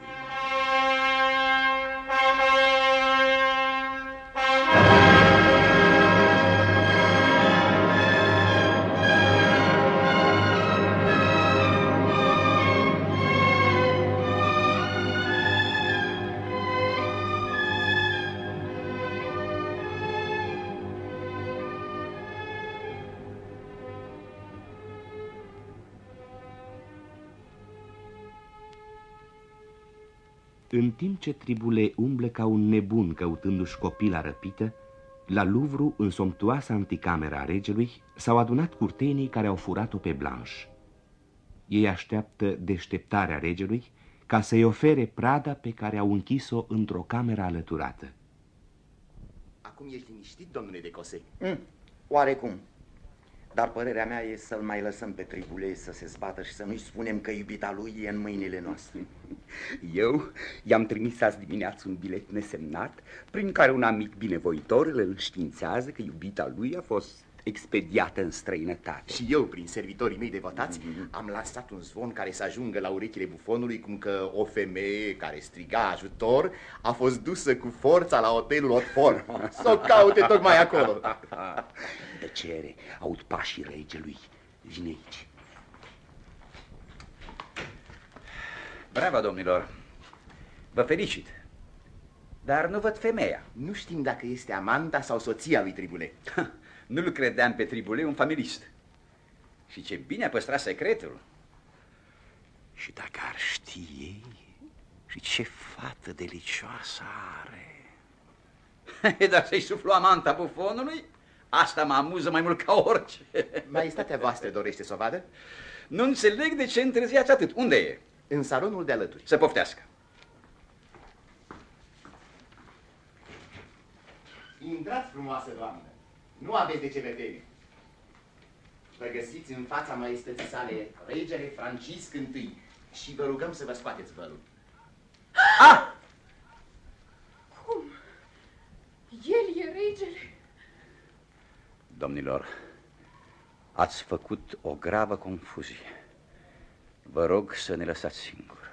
În timp ce Triboulet umblă ca un nebun căutându-și copila răpită, la Louvre, în somptuoasa anticamera a regelui, s-au adunat curtenii care au furat-o pe Blanche. Ei așteaptă deșteptarea regelui ca să-i ofere prada pe care au închis-o într-o cameră alăturată. Acum ești liniștit, domnule de Cossé? Oarecum. Dar părerea mea e să-l mai lăsăm pe Triboulet să se zbată și să nu-i spunem că iubita lui e în mâinile noastre. Eu i-am trimis azi dimineață un bilet nesemnat prin care un amic binevoitor îl înștiințează că iubita lui a fost expediată în străinătate. Și eu, prin servitorii mei devotați, am lansat un zvon care să ajungă la urechile bufonului cum că o femeie care striga ajutor a fost dusă cu forța la hotelul Otfort. Să o caute tocmai acolo. Tăcere, aud pașii regelui. Vine aici. Bravo, domnilor. Vă felicit. Dar nu văd femeia. Nu știm dacă este amanta sau soția lui Triboulet. Nu-l credeam pe Triboulet un familist. Și ce bine a păstrat secretul. Și dacă ar ști ei, și ce fată delicioasă are. Dar să-i suflu amanta bufonului? Asta mă amuză mai mult ca orice. Maestatea voastră dorește să o vadă? Nu înțeleg de ce întârziați atât. Unde e? În salonul de alături. Să poftească. Intrați, frumoasă doamnă. Nu aveți de ce vedere. Vă găsiți în fața maestății sale regele Francisc I și vă rugăm să vă scoateți vălul. Ah! Cum? El e regele? Domnilor, ați făcut o gravă confuzie. Vă rog să ne lăsați singuri.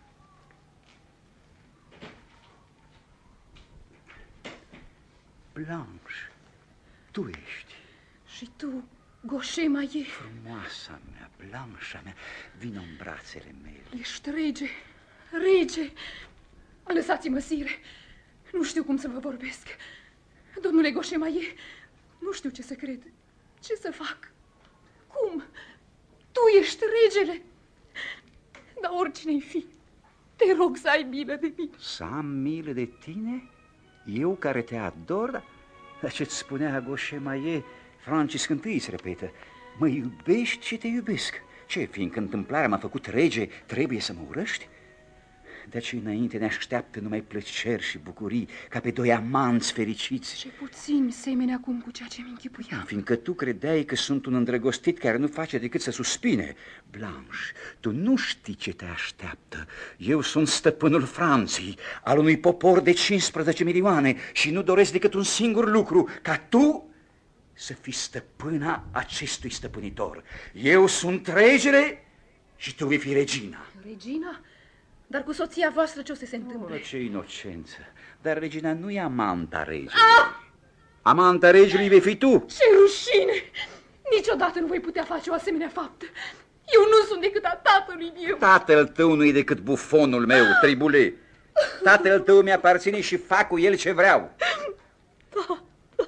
Blanche, tu ești. Și tu, Goșema, e... Frumoasa mea, Blanșa mea, vină în brațele mele. Ești rege, rege. Lăsați-mă, sire. Nu știu cum să vă vorbesc. Domnule Goșema, nu știu ce să cred. Ce să fac? Cum? Tu ești regele. Dar oricine-i fi, te rog să ai milă de mine. Să am milă de tine? Eu care te ador? Dar ce-ți spunea Goșema Francisc I se repetă. Mă iubești și te iubesc. Ce, fiindcă întâmplarea m-a făcut rege, trebuie să mă urăști? De aceea înainte ne așteaptă numai plăceri și bucurii, ca pe doi amanți fericiți. Ce puțin semene acum cu ceea ce mi închipuiam. Fiindcă tu credeai că sunt un îndrăgostit care nu face decât să suspine. Blanche, tu nu știi ce te așteaptă. Eu sunt stăpânul Franței, al unui popor de 15 milioane și nu doresc decât un singur lucru, ca tu să fii stăpâna acestui stăpânitor. Eu sunt regele și tu vei fi regina. Regina? Dar cu soția voastră ce o să se întâmple? Ce inocență! Dar regina nu e amanta regelui. Ah! Amanta regelui vei fi tu. Ce rușine! Niciodată nu voi putea face o asemenea faptă. Eu nu sunt decât a tatălui meu. Tatăl tău nu e decât bufonul meu, Triboulet. Tatăl tău mi-aparține și fac cu el ce vreau. Tata,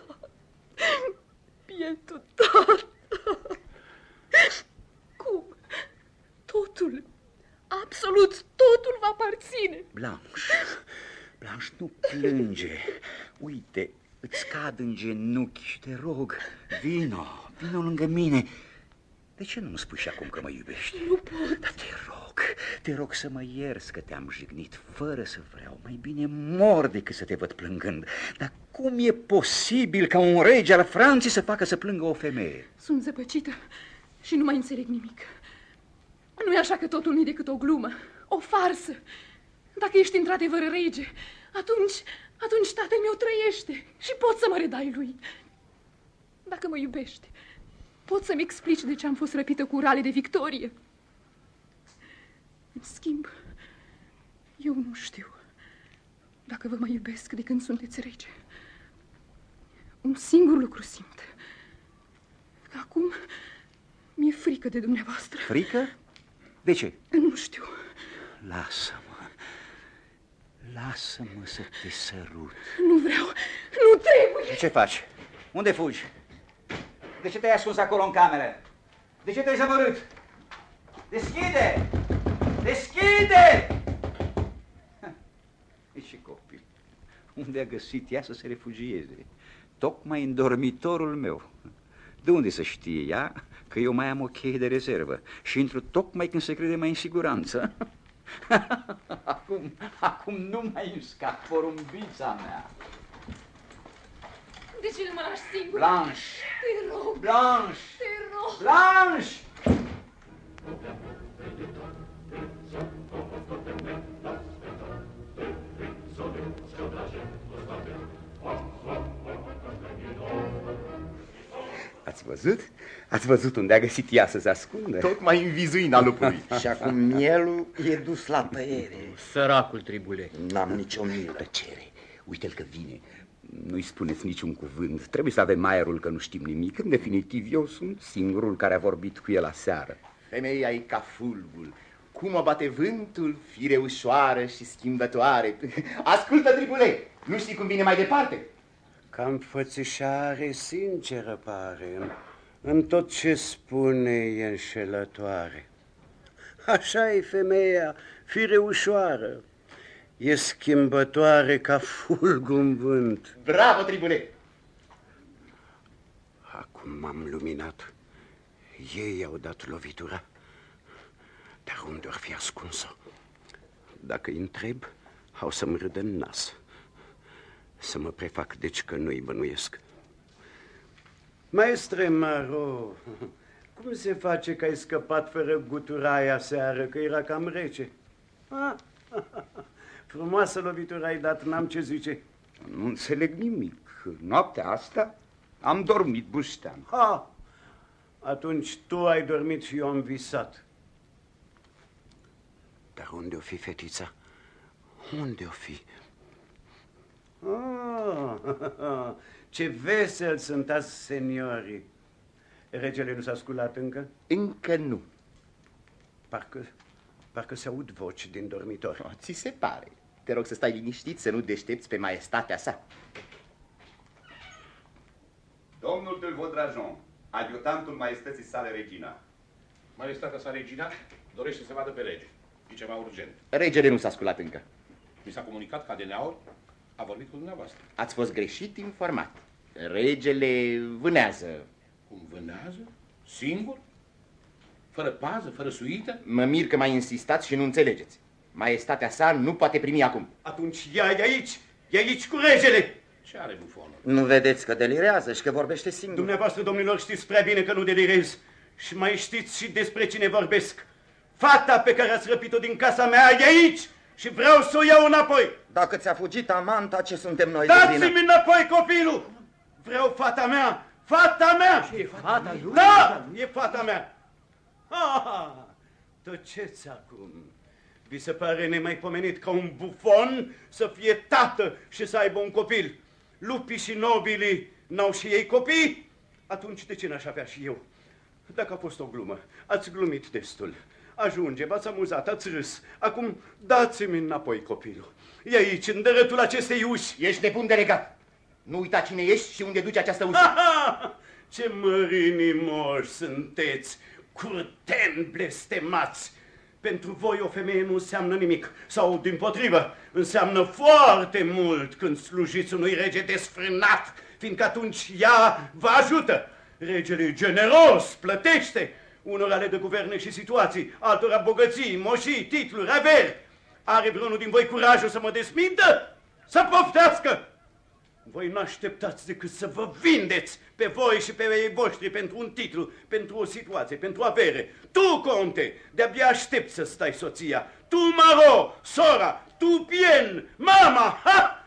bietul tata. Cum? Totul, absolut totul va aparține. Blanche, nu plânge. Uite, îți cad în genunchi și te rog, vino lângă mine. De ce nu-mi spui și acum că mă iubești? Nu pot. Dar te rog să mă ierți că te-am jignit fără să vreau. Mai bine mor decât să te văd plângând. Dar cum e posibil ca un rege al Franței să facă să plângă o femeie? Sunt zăpăcită și nu mai înțeleg nimic. Nu e așa că totul nu e decât o glumă, o farsă. Dacă ești într-adevăr rege, atunci tatăl meu trăiește și pot să mă redai lui. Dacă mă iubești, poți să-mi explici de ce am fost răpită cu urale de victorie. În schimb, eu nu știu dacă vă mai iubesc de când sunteți rege. Un singur lucru simt. Că acum mi-e frică de dumneavoastră. Frică? De ce? Nu știu. Lasă-mă să te sărut. Nu vreau, nu trebuie. Ce faci? Unde fugi? De ce te-ai ascuns acolo în cameră? De ce te-ai zamărât? Deschide! Deschide! E și copil. Unde a găsit ea să se refugieze? Tocmai în dormitorul meu. De unde să știe ea că eu mai am o cheie de rezervă și intru tocmai când se crede mai în siguranță? Acum nu mai îmi scap, porumbița mea. De ce nu mă lași singur? Blanche! Te rog! Blanche! Te rog! Blanche! Ați văzut? Ați văzut unde a găsit ea să se ascundă? Tocmai în vizuina lupului. Și acum mielul e dus la tăiere. Săracul Triboulet. N-am nicio milă. Tăcere, uite-l că vine. Nu-i spuneți niciun cuvânt. Trebuie să avem aerul că nu știm nimic. În definitiv, eu sunt singurul care a vorbit cu el aseară. Femeia e ca fulgul. Cum o bate vântul, fire ușoară și schimbătoare. Ascultă, Triboulet, nu știi cum vine mai departe? Cam fățișare sinceră pare. În tot ce spune e înșelătoare. Așa e femeia, fire ușoară. E schimbătoare ca fulgul în vânt. Bravo, Triboulet! Acum m-am luminat. Ei au dat lovitura. Dar unde or fi ascuns-o? Dacă îi întreb, au să-mi râdă în nas. Să mă prefac deci că nu-i bănuiesc. Maestre Maro, cum se face că ai scăpat fără guturaia seară, că era cam rece? Frumoasă lovitură ai dat, n-am ce zice. Nu înțeleg nimic. Noaptea asta am dormit bustean. Atunci tu ai dormit și eu am visat. Dar unde o fi fetița? Unde o fi? Ce vesel sunt azi seniorii. Regele nu s-a sculat încă? Încă nu. Parcă se aud voci din dormitor. Ți se pare. Te rog să stai liniștit, să nu deștepți pe maestatea sa. Domnul de Vaudreuil, adiutantul maestății sale regina. Maestatea sa regina dorește să vadă pe rege. E ceva urgent. Regele nu s-a sculat încă. Mi s-a comunicat că ADN-ul a vorbit cu dumneavoastră. Ați fost greșit informat. Regele vânează. Cum vânează? Singur? Fără pază, fără suită? Mă mir că mai insistați și nu înțelegeți. Maestatea sa nu poate primi acum. Atunci ea e aici! E aici cu regele! Ce are bufonul? Nu vedeți că delirează și că vorbește singur? Dumneavoastră, domnilor, știți prea bine că nu delirez. Și mai știți și despre cine vorbesc. Fata pe care ați răpit-o din casa mea e aici și vreau să o iau înapoi. Dacă ți-a fugit amanta, ce suntem noi? Dați-mi înapoi copilul! Vreau fata mea! Fata mea! Ce e fata lui? Da! E fata mea! Tăceți acum! Vi se pare nemaipomenit ca un bufon să fie tată și să aibă un copil? Lupii și nobilii N-au și ei copii? Atunci de ce n-aș avea și eu? Dacă a fost o glumă, ați glumit destul. Ajunge, v-ați amuzat, ați râs. Acum dați-mi înapoi copilul. E aici, în dărătul acestei uși. Ești nebun de legat. Nu uita cine ești și unde duce această ușă. Aha! Ce mărinimoși sunteți, curteni blestemați! Pentru voi o femeie nu înseamnă nimic, sau dimpotrivă, înseamnă foarte mult când slujiți unui rege desfrânat, fiindcă atunci ea vă ajută. Regele e generos, plătește. Unora le dă guverne și situații, altora bogății, moșii, titluri, averi. Are vreunul din voi curajul să mă desmintă? Să poftească! Voi n-așteptați decât să vă vindeți pe voi și pe ei voștri pentru un titlu, pentru o situație, pentru avere. Tu, conte, de-abia aștept să stai soția. Tu, Maro, sora, tu, Pien, mama! Ha!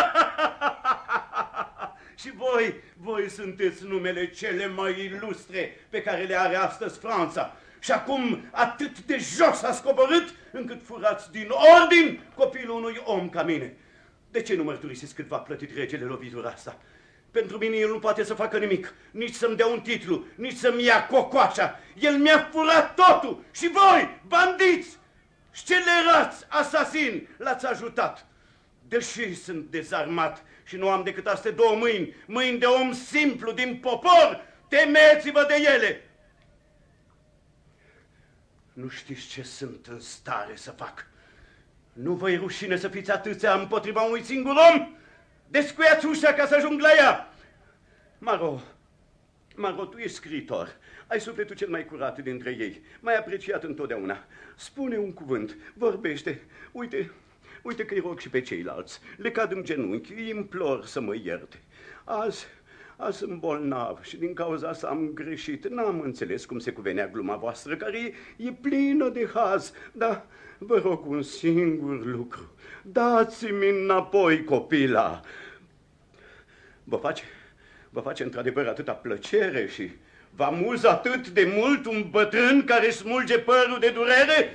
Și voi sunteți numele cele mai ilustre pe care le are astăzi Franța. Și acum atât de jos ați coborât încât furați din ordin copilul unui om ca mine. De ce nu mărturisiți cât v-a plătit regele lovitura asta? Pentru mine el nu poate să facă nimic, nici să-mi dea un titlu, nici să-mi ia cocoașa. El mi-a furat totul și voi, bandiți, scelerați, asasini, l-ați ajutat. Deși sunt dezarmat și nu am decât astea două mâini, mâini de om simplu din popor, temeți-vă de ele. Nu știți ce sunt în stare să fac. Nu vă e rușine să fiți atâția împotriva unui singur om? Descuiați ușa ca să ajung la ea! Maro, tu ești scriitor. Ai sufletul cel mai curat dintre ei, mai apreciat întotdeauna. Spune un cuvânt, vorbește. Uite că-i rog și pe ceilalți. Le cad în genunchi, îi implor să mă ierte. Azi sunt bolnav și din cauza asta am greșit. N-am înțeles cum se cuvenea gluma voastră, care e plină de haz, dar vă rog un singur lucru. Dați-mi înapoi copila. Vă face într-adevăr atâta plăcere și vă amuză atât de mult un bătrân care smulge părul de durere?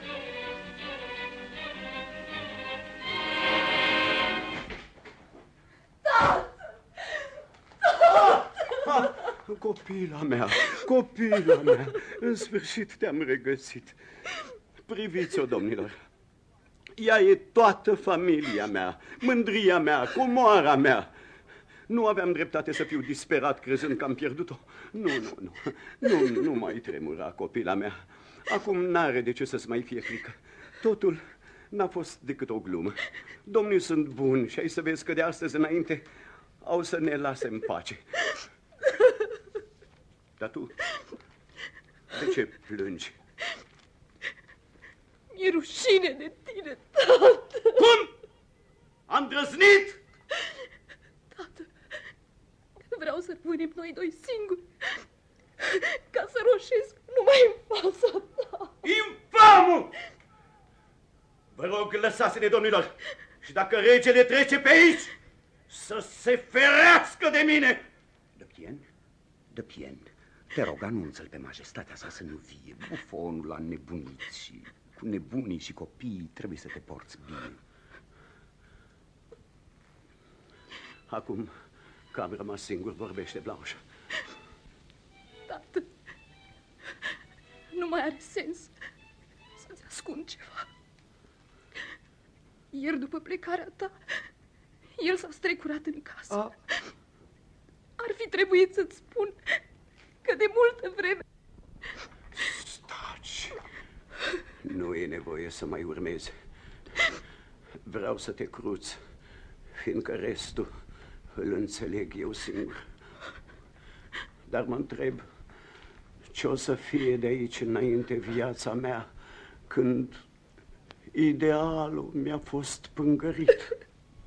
Copila mea, în sfârșit te-am regăsit. Priviți-o, domnilor. Ea e toată familia mea, mândria mea, comoara mea. Nu aveam dreptate să fiu disperat crezând că am pierdut-o. Nu mai tremura, copila mea. Acum n-are de ce să-ți mai fie frică. Totul n-a fost decât o glumă. Domnii sunt buni și ai să vezi că de astăzi înainte au să ne lase în pace. Dar tu, de ce plângi? Mi-e rușine de tine, tată. Cum? Am îndrăznit? Tată, vreau să rămânem noi doi singuri, ca să roșesc numai în fața ta. Infamul! Vă rog, lăsați-ne, domnilor, și dacă regele trece pe aici, să se ferească de mine! De Pien, te rog, anunță-l pe majestatea sa să nu vie. Bufonul a nebunit și cu nebunii și copiii trebuie să te porți bine. Acum că am rămas singur, vorbește, Blanche. Tată, nu mai are sens să-ți ascund ceva. Ieri, după plecarea ta, el s-a strecurat în casă. Ar fi trebuit să-ți spun că de multă vreme... Taci! Nu e nevoie să mai urmezi. Vreau să te cruți, fiindcă restul îl înțeleg eu singur. Dar mă întreb ce o să fie de aici înainte viața mea, când idealul mi-a fost pângărit.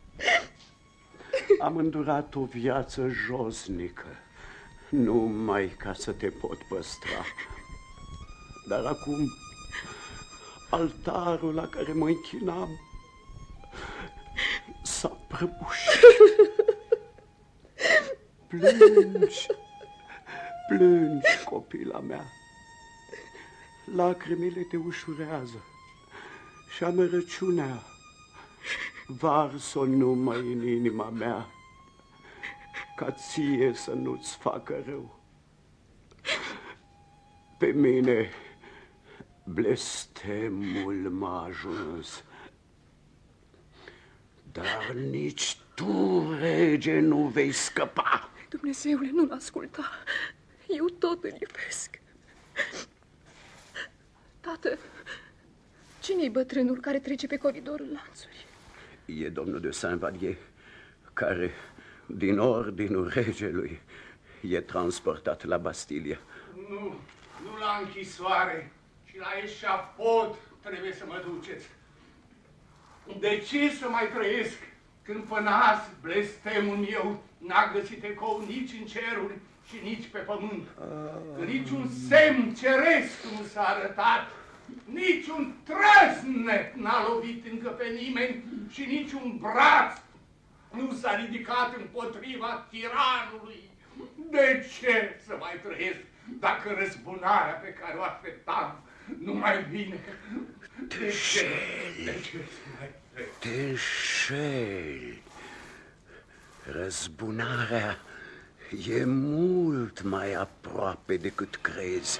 Am îndurat o viață josnică, numai ca să te pot păstra. Dar acum, altarul la care mă închinam s-a prăbușit. Plângi, copila mea. Lacrimile te ușurează și amărăciunea vars-o numai în inima mea. ca ție să nu-ți facă rău. Pe mine blestemul m-a ajuns, dar nici tu, rege, nu vei scăpa. Dumnezeule, nu-l asculta. Eu tot îl iubesc. Tată, cine-i bătrânul care trece pe coridorul lanțuri? E domnul de Saint-Vallier, care, din ordinul regelui, e transportat la Bastilia. Nu la închisoare, ci la eșafod trebuie să mă duceți. De ce să mai trăiesc când până azi blestemul meu n-a găsit ecou nici în ceruri și nici pe pământ? Că niciun semn ceresc nu s-a arătat, niciun trăsnet n-a lovit încă pe nimeni și niciun braț nu s-a ridicat împotriva tiranului. De ce să mai trăiesc dacă răzbunarea pe care o așteptam nu mai vine? Te înșeli. Răzbunarea e mult mai aproape decât crezi.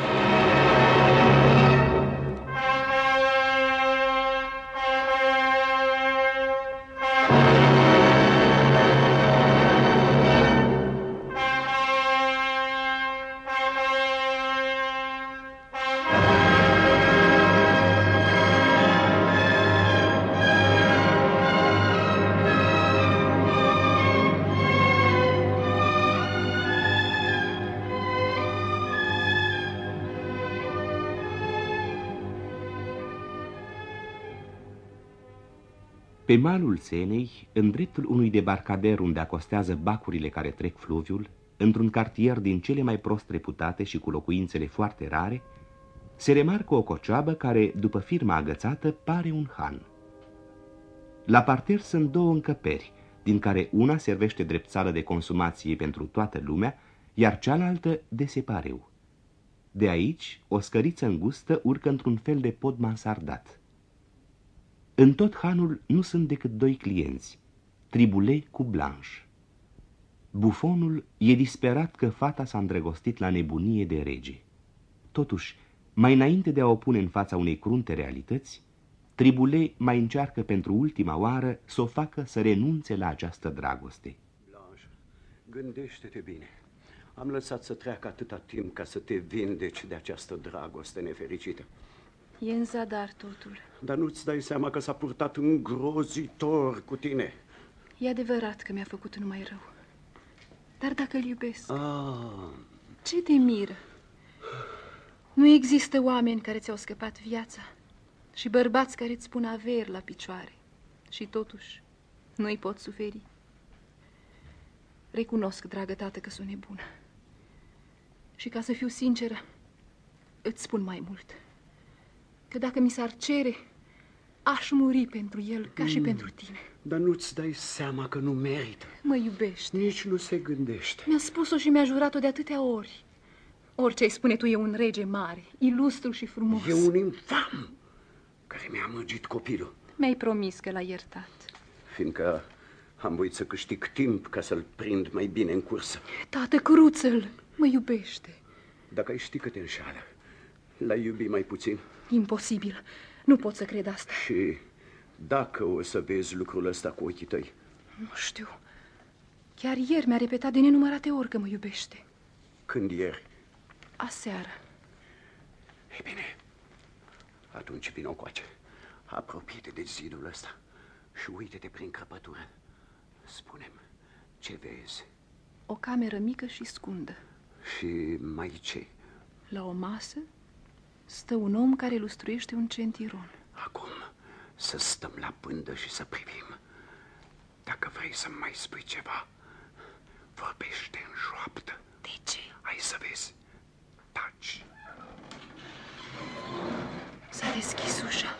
Pe malul Senei, în dreptul unui debarcader unde acostează bacurile care trec fluviul, într-un cartier din cele mai prost reputate și cu locuințele foarte rare, se remarcă o cocioabă care, după firma agățată, pare un han. La parter sunt două încăperi, din care una servește drept sală de consumație pentru toată lumea, iar cealaltă de separeu. De aici, o scăriță îngustă urcă într-un fel de pod mansardat. În tot hanul nu sunt decât doi clienți, Triboulet cu Blanche. Bufonul e disperat că fata s-a îndrăgostit la nebunie de rege. Totuși, mai înainte de a o pune în fața unei crunte realități, Triboulet mai încearcă pentru ultima oară să o facă să renunțe la această dragoste. Blanche, gândește-te bine. Am lăsat să treacă atâta timp ca să te vindeci de această dragoste nefericită. E în zadar totul. Dar nu-ți dai seama că s-a purtat îngrozitor cu tine? E adevărat că mi-a făcut numai rău. Dar dacă îl iubesc, ce te miră? Nu există oameni care ți-au scăpat viața și bărbați care îți pun averi la picioare și totuși nu-i pot suferi. Recunosc, dragă tată, că sunt nebună. Și ca să fiu sinceră, îți spun mai mult. Că dacă mi s-ar cere, aș muri pentru el ca și pentru tine. Dar nu-ți dai seama că nu merită. Mă iubește. Nici nu se gândește. Mi-a spus-o și mi-a jurat-o de atâtea ori. Orice-ai spune tu, e un rege mare, ilustru și frumos. E un infam care mi-a amăgit copilul. Mi-ai promis că l-ai iertat. Fiindcă am voit să câștig timp ca să-l prind mai bine în cursă. Tată, cruță-l, mă iubește. Dacă ai ști că te înșală, l-ai iubi mai puțin? Imposibil, nu pot să cred asta. Și dacă o să vezi lucrul ăsta cu ochii tăi? Nu știu. Chiar ieri mi-a repetat de nenumărate ori că mă iubește. Când ieri? Aseară. Ei bine, atunci vino coace. Apropie-te de zidul ăsta și uite-te prin crăpătură. Spune-mi, ce vezi? O cameră mică și scundă. Și mai ce? La o masă stă un om care lustruiește un centiron. Acum să stăm la pândă și să privim. Dacă vrei să mai spui ceva, vorbește în șoaptă. De ce? Hai să vezi. Taci. S-a deschis ușa.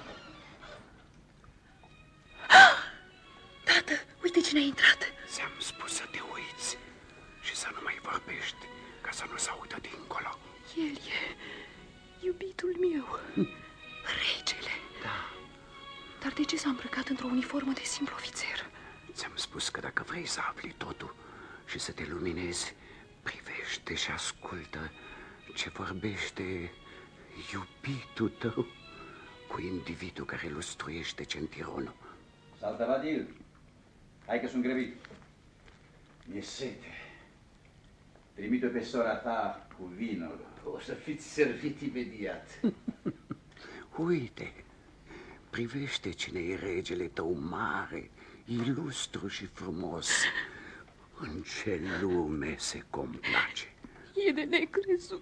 Tată, uite cine a intrat. Ți-am spus să te uiți și să nu mai vorbești, ca să nu se audă dincolo. El e iubitul meu, regele. Da. Dar de ce s-a îmbrăcat într-o uniformă de simplu ofițer? Ți-am spus că dacă vrei să afli totul, și să te luminezi. Privește și ascultă ce vorbește iubitul tău cu individul care lustruiește centironul. Saltavadil, hai că sunt grăbit. Mi-e sete. Trimite-o pe sora ta cu vinul. O să fiți servit imediat. Uite, privește cine e regele tău mare, ilustru și frumos. În ce lume se complace. E de necrezut.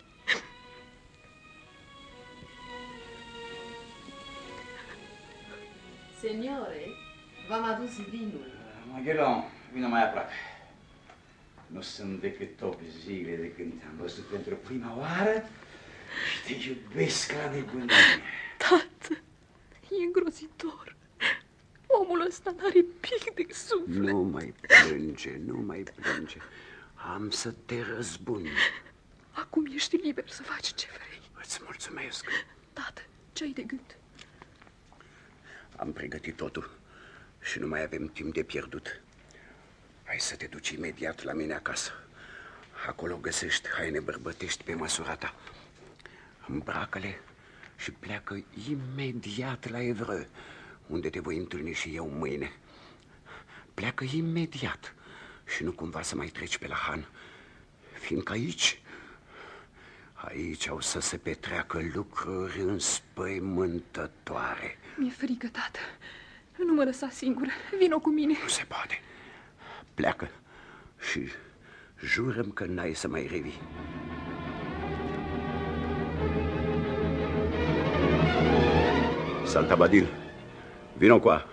Seniore, v-am adus vinul. Maghelon, vină mai aproape. Nu sunt decât 8 zile de când te-am văzut pentru prima oară și te iubesc la nebunie. Tată, e îngrozitor. Omul ăsta n-are pic de suflet. Nu mai plânge, nu mai plânge. Am să te răzbun. Acum ești liber să faci ce vrei. Îți mulțumesc. Tată, ce-ai de gând? Am pregătit totul și nu mai avem timp de pierdut. Hai să te duci imediat la mine acasă. Acolo găsești haine bărbătești pe măsura ta. Îmbracă-le și pleacă imediat la Evreux, unde te voi întâlni și eu mâine. Pleacă imediat și nu cumva să mai treci pe la Han, fiindcă aici au să se petreacă lucruri înspăimântătoare. Mi-e frică, tată. Nu mă lăsa singură. Vino cu mine. Nu se poate. Pleacă și jurăm că n-ai să mai revii. Saltabadil, vino coa.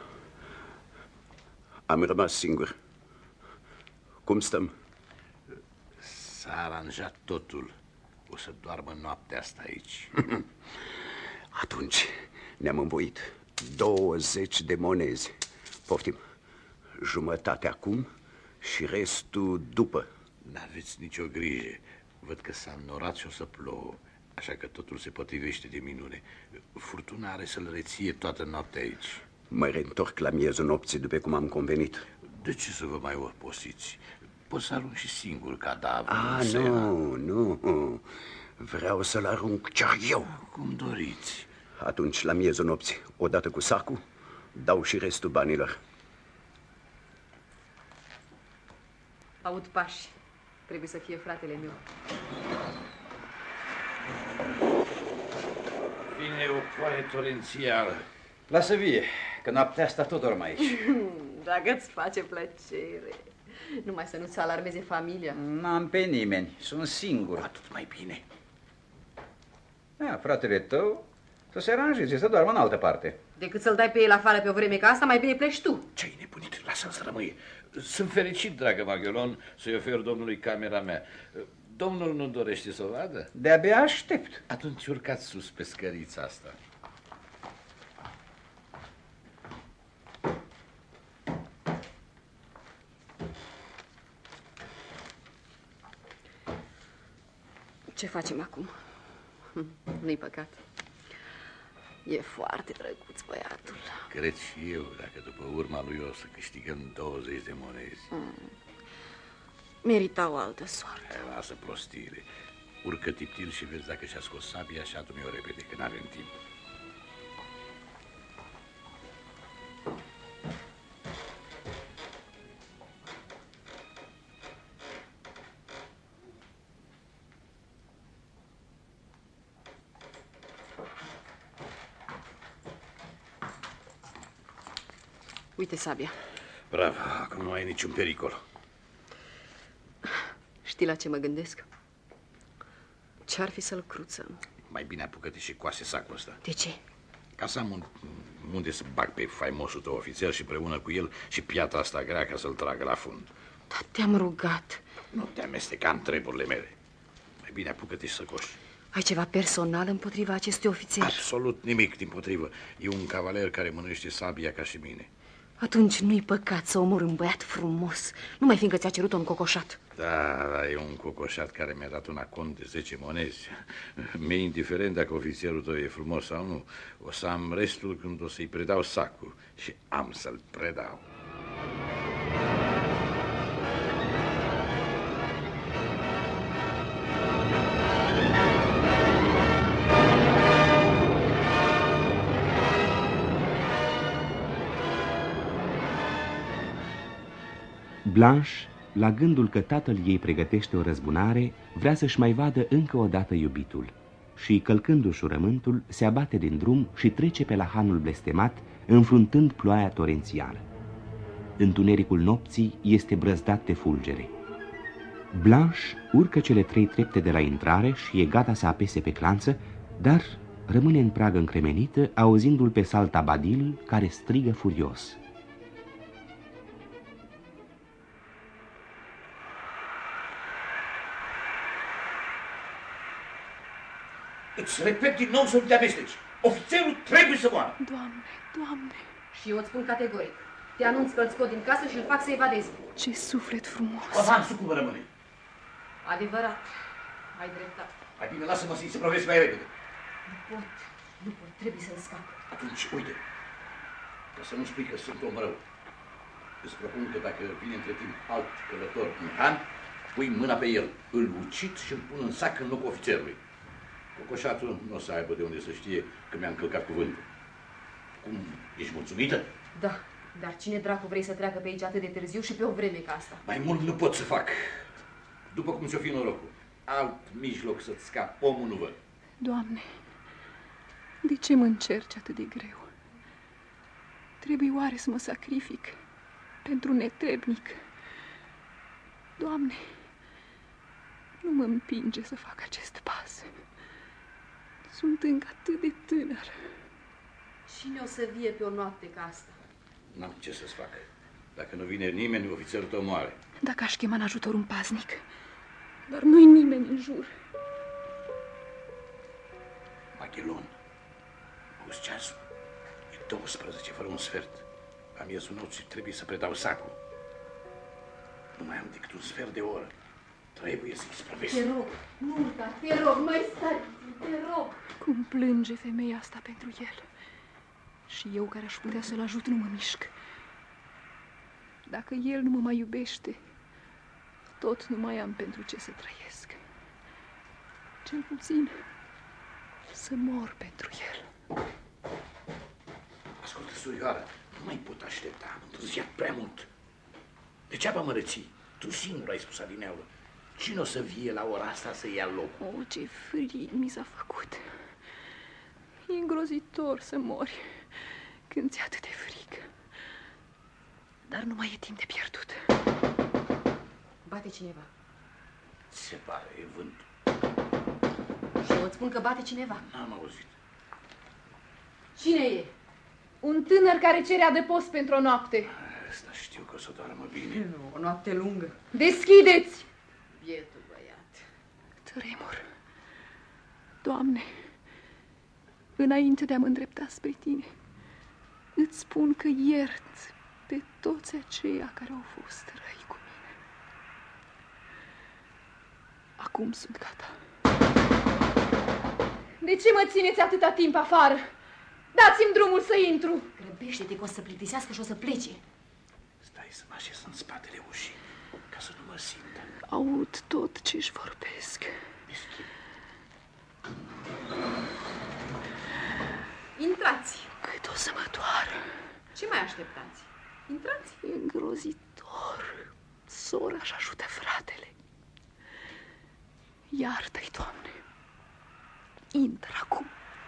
Am rămas singur. Cum stăm? S-a aranjat totul. O să doarmă noaptea asta aici. Atunci ne-am învoit 20 de monezi. Poftim, jumătate acum și restul după. N-aveți nicio grijă. Văd că s-a înnorat și o să plouă, așa că totul se potrivește de minune. Furtuna are să-l reție toată noaptea aici. Mă reîntorc la miezul nopții, după cum am convenit. De ce să vă mai oposiți? Pot să arunc și singur cadavrul. Nu. Vreau să-l arunc chiar eu. Cum doriți. Atunci, la miezul nopții, odată cu sacul, dau și restul banilor. Aud pași. Trebuie să fie fratele meu. Vine o ploaie torențială. Lasă vie, că noaptea asta tot dorm aici. Dacă îți face plăcere. Numai să nu-ți alarmeze familia. N-am pe nimeni, sunt singur. Atât mai bine. Da, fratele tău să se aranjeze, să doarmă în altă parte. Decât să-l dai pe el afară pe o vreme ca asta, mai bine pleci tu. Ce-ai nebunit? Lasă-l să rămâie. Sunt fericit, dragă Maghelon, să-i ofer domnului camera mea. Domnul nu dorește să o vadă? De-abia aștept. Atunci urcați sus pe scărița asta. Ce facem acum? Nu-i păcat. E foarte drăguț băiatul. Cred și eu, dacă după urma lui o să câștigăm 20 de monezi. Merita o altă soartă. Hai, lasă prostire. Urcă tiptil și vezi dacă și-a scos sabia și adu-mi-o repede, că n-avem timp. Uite sabia. Bravo, acum nu ai niciun pericol. Știi la ce mă gândesc? Ce-ar fi să-l cruțăm? Mai bine apucă-te și coase sacul ăsta. De ce? Ca să am unde să bag pe faimosul tău ofițer și împreună cu el și piatra asta grea ca să-l tragă la fund. Dar te-am rugat. Nu te amesteca în treburile mele. Mai bine apucă-te și să coși. Ai ceva personal împotriva acestui ofițer? Absolut nimic, dimpotrivă. E un cavaler care mânuiește sabia ca și mine. Atunci nu-i păcat să omori un băiat frumos, numai fiindcă ți-a cerut un cocoșat. Da, e un cocoșat care mi-a dat un acont de 10 monezi. Mi-e indiferent dacă ofițerul tău e frumos sau nu. O să am restul când o să-i predau sacul și am să-l predau. Blanche, la gândul că tatăl ei pregătește o răzbunare, vrea să-și mai vadă încă o dată iubitul și, călcându-și jurământul, se abate din drum și trece pe la hanul blestemat, înfruntând ploaia torențială. Întunericul nopții este brăzdat de fulgere. Blanche urcă cele 3 trepte de la intrare și e gata să apese pe clanță, dar rămâne în pragă încremenită, auzindu-l pe Saltabadil, care strigă furios. Îți repet din nou să nu te amesteci. Ofițerul trebuie să moară. Doamne, Doamne. Și eu îți spun categoric. Te anunț că îl scot din casă și îl fac să evadeze. Ce suflet frumos. Avansul cum rămâne? Adevărat. Ai dreptate. Mai bine lasă-mă să-i se provesc mai repede. Nu pot, trebuie să-l scap. Atunci, uite, ca să nu spui că sunt om rău, îți propun că dacă vine între timp alt călător în han, pui mâna pe el, îl ucid și îl pun în sac în locul ofițerului. Cocoșatul nu o să aibă de unde să știe că mi-a încălcat cuvântul. Cum, ești mulțumită? Da, dar cine dracu vrei să treacă pe aici atât de târziu și pe o vreme ca asta? Mai mult nu pot să fac. După cum ți-o fi norocul, alt mijloc să-ți scap, omul nu văd. Doamne, de ce mă încerci atât de greu? Trebuie oare să mă sacrific pentru un netrebnic? Doamne, nu mă împinge să fac acest pas. Sunt încă atât de tânăr. Cine o să vie pe o noapte ca asta? N-am ce să-ți fac. Dacă nu vine nimeni, ofițerul tău moare. Dacă aș chema în ajutor un paznic, dar nu-i nimeni în jur. Maghelon, auzi ceasul? E 12 fără un sfert. La miezul nopții trebuie să predau sacul. Nu mai am decât un sfert de oră. Trebuie să-i sprăvesc. Te rog, nu urca, te rog, mai stai, te rog. Cum plânge femeia asta pentru el. Și eu care aș putea să-l ajut nu mă mișc. Dacă el nu mă mai iubește, tot nu mai am pentru ce să trăiesc. Cel puțin să mor pentru el. Ascultă, surioară, nu mai pot aștepta, am întârziat prea mult. Degeaba mă reții, tu singur ai spus adineaură. Cine o să vie la ora asta să ia loc? O, ce frig mi s-a făcut. E îngrozitor să mori când ți-e atât de frig. Dar nu mai e timp de pierdut. Bate cineva. Se pare, e vânt. Și eu îți spun că bate cineva. N-am auzit. Cine e? Un tânăr care cere adăpost pentru o noapte. Asta știu că o să doarmă bine. Nu, o noapte lungă. Deschideți! Bietul băiat. Tremur. Doamne, înainte de a mă îndrepta spre tine, îți spun că iert pe toți aceia care au fost răi cu mine. Acum sunt gata. De ce mă țineți atâta timp afară? Dați-mi drumul să intru. Grăbește-te că o să plictisească și o să plece. Stai să mă așez în spatele ușii, ca să nu mă simtă. Aud tot ce-și vorbesc. Deschide. Intrați. Cât o să mă doară. Ce mai așteptați? Intrați. E îngrozitor. Sora-și ajută fratele. Iartă-i, Doamne. Intră acum.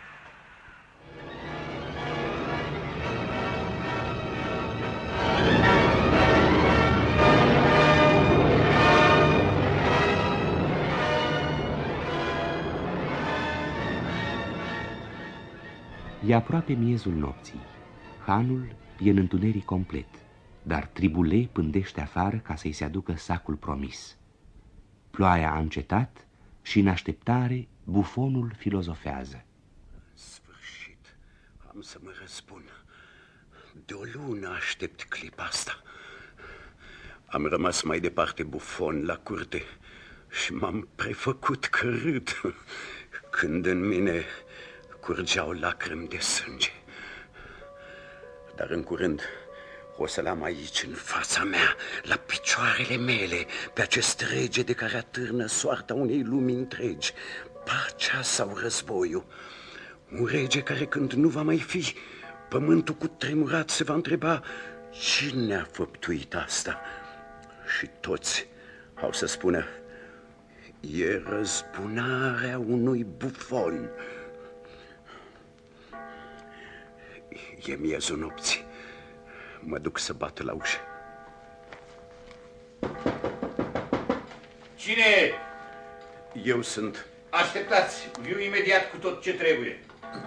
E aproape miezul nopții. Hanul e în întuneric complet, dar Triboulet pândește afară ca să-i se aducă sacul promis. Ploaia a încetat și, în așteptare, bufonul filozofează. În sfârșit, am să mă răzbun. De o lună aștept clipa asta. Am rămas mai departe bufon la curte și m-am prefăcut că râd, când în mine curgeau lacrimi de sânge. Dar în curând o să l-am aici, în fața mea, la picioarele mele, pe acest rege de care atârnă soarta unei lumi întregi, pacea sau războiul. Un rege care, când nu va mai fi, pământul cu tremurat se va întreba cine a făptuit asta Și toți au să spună: e răzbunarea unui bufon. E miezul nopții. Mă duc să bat la ușă. Cine e? Eu sunt. Așteptați, viu imediat cu tot ce trebuie.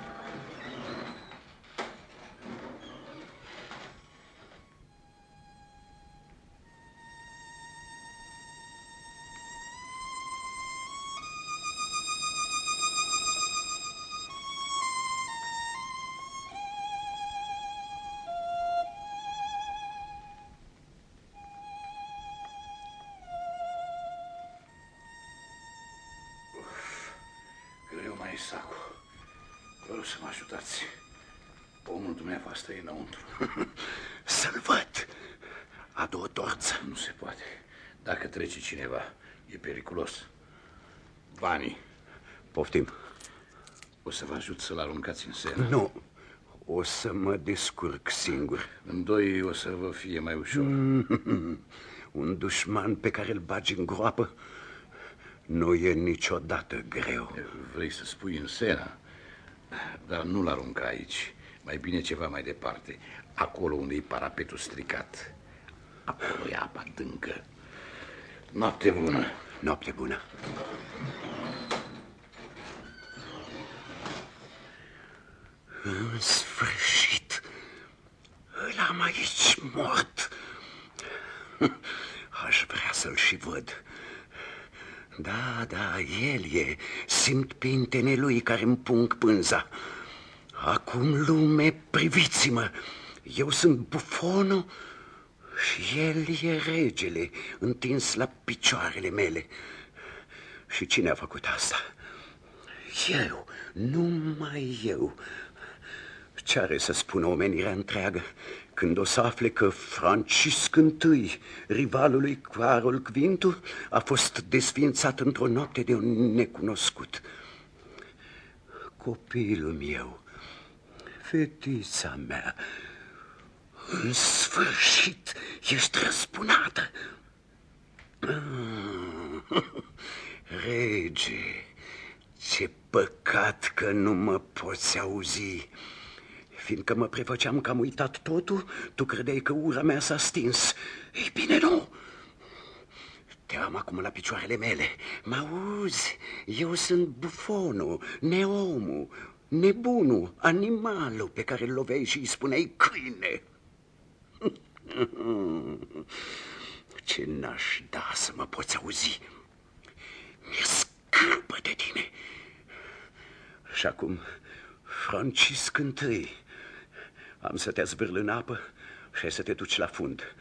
Sacu, vă rog să mă ajutați. Omul dumneavoastră e înăuntru. Să-l văd. Adu o torță. Nu se poate. Dacă trece cineva, e periculos. Banii. Poftim. O să vă ajut să-l aruncați în seră. Nu. O să mă descurc singur. În doi o să vă fie mai ușor. Un dușman pe care îl bagi în groapă nu e niciodată greu. Vrei să spui în Sena? Dar nu-l arunca aici. Mai bine ceva mai departe. Acolo unde e parapetul stricat. Acolo e apa adâncă. Noapte bună. Noapte bună. În sfârșit, îl am aici mort. Aș vrea să-l și văd. Da, el e. Simt pintene lui care îmi pung pânza. Acum, lume, priviți-mă. Eu sunt bufonul și el e regele, întins la picioarele mele. Și cine a făcut asta? Eu, numai eu. Ce are să spună omenirea întreagă când o să afle că Francisc I, rivalul lui Carol Quintu, a fost desființat într-o noapte de un necunoscut? Copilul meu, fetița mea, în sfârșit ești răzbunată. Rege, ce păcat că nu mă poți auzi. Fiindcă mă prefăceam că am uitat totul, tu credeai că ura mea s-a stins. Ei bine, nu! Te am acum la picioarele mele. Mă auzi? Eu sunt bufonul, neomul, nebunul, animalul pe care îl loveai și îi spuneai câine. Ce n-aș da să mă poți auzi. Mi-e scârbă de tine. Și acum, Francisc I, am să te zvârl în apă și ai să te duci la fund.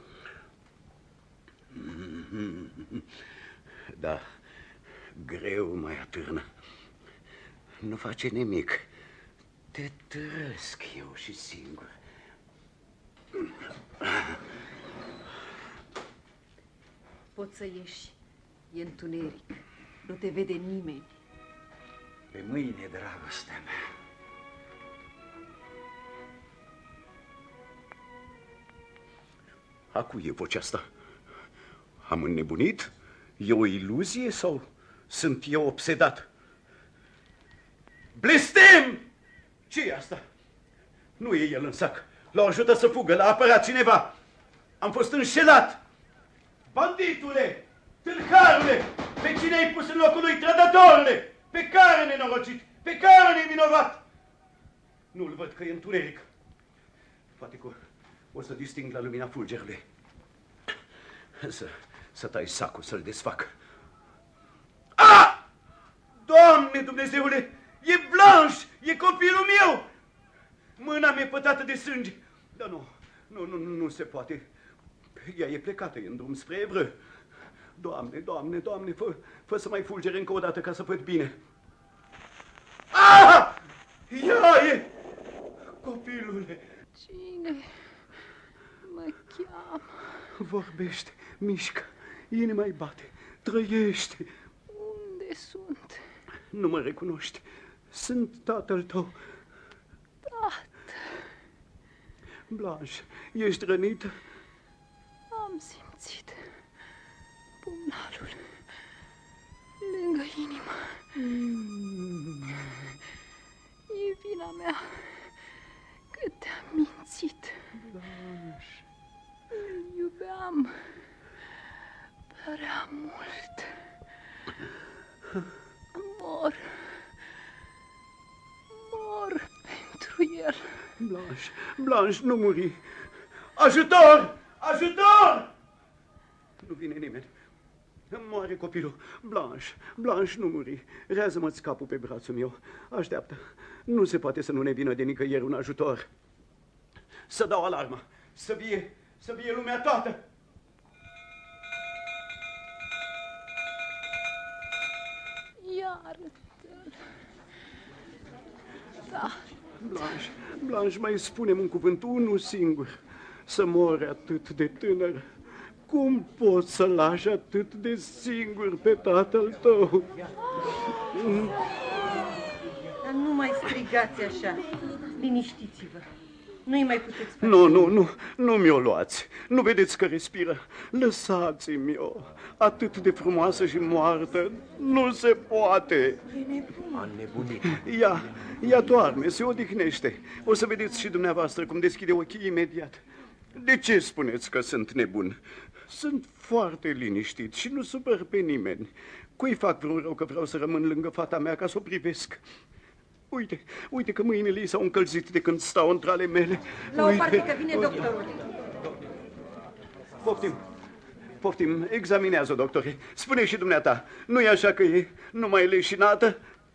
Da, greu mai atârnă. Nu face nimic. Te trăsc eu și singur. Poți să ieși. E întuneric. Nu te vede nimeni. Pe mâine, dragostea mea. A cui e vocea asta? Am înnebunit? E o iluzie sau sunt eu obsedat? Blestem! Ce e asta? Nu e el în sac. L-au ajutat să fugă, l-a apărat cineva. Am fost înșelat. Banditule! Tâlharule! Pe cine ai pus în locul lui, trădătorule? Pe care nenorocit? Pe care nevinovat? Nu-l văd că e întuneric. Poate că o să disting la lumina fulgerului. Să tai sacul, să-l desfac. Ah! Doamne Dumnezeule! E Blanche! E copilul meu! Mâna mi-e pătată de sânge. Dar nu se poate. Ea e plecată, e în drum spre Evreux. Doamne, fă să mai fulgere încă o dată ca să văd bine. Ah! Ea e! Copilule! Cine mă cheamă? Vorbește, mișcă, inima-i bate, trăiește. Unde sunt? Nu mă recunoști. Sunt tatăl tău. Tată. Blanche, ești rănită? Am simțit. Pumnalul lângă inimă. E vina mea că te-am mințit. Îl iubeam prea mult. Mor pentru el. Blanche, nu muri. Ajutor! Ajutor! Nu vine nimeni. Îmi moare copilul. Blanche, nu muri. Rează-mă-ți capul pe brațul meu. Așteaptă. Nu se poate să nu ne vină de nicăieri un ajutor. Să dau alarma. Să vie lumea toată. Iartă-l. Da. Blanche, mai spune-mi un cuvânt, unul singur. Să mori atât de tânăr. Cum poți să lași atât de singur pe tatăl tău? Dar nu mai strigați așa. Liniștiți-vă. Nu-i mai puteți face. Nu mi-o luați. Nu vedeți că respiră? Lăsați-mi-o. Atât de frumoasă și moartă. Nu se poate. A nebunit. Ea doarme, se odihnește. O să vedeți și dumneavoastră cum deschide ochii imediat. De ce spuneți că sunt nebun? Sunt foarte liniștit și nu supăr pe nimeni. Cui fac vreun rău că vreau să rămân lângă fata mea ca să o privesc? Uite că mâinile ei s-au încălzit de când stau între ale mele. La o parte că vine doctorul. Poftim, examinează, doctore. Spune și dumneata, nu e așa că e numai leșinată?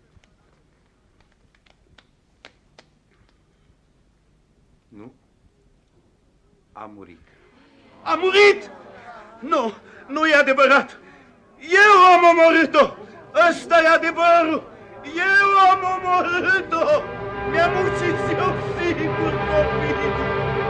Nu. A murit. A murit? Nu e adevărat. Eu am omorât-o. Ăsta e adevărul. Eu am omorât-o. Mi-am ucis eu singur copilul.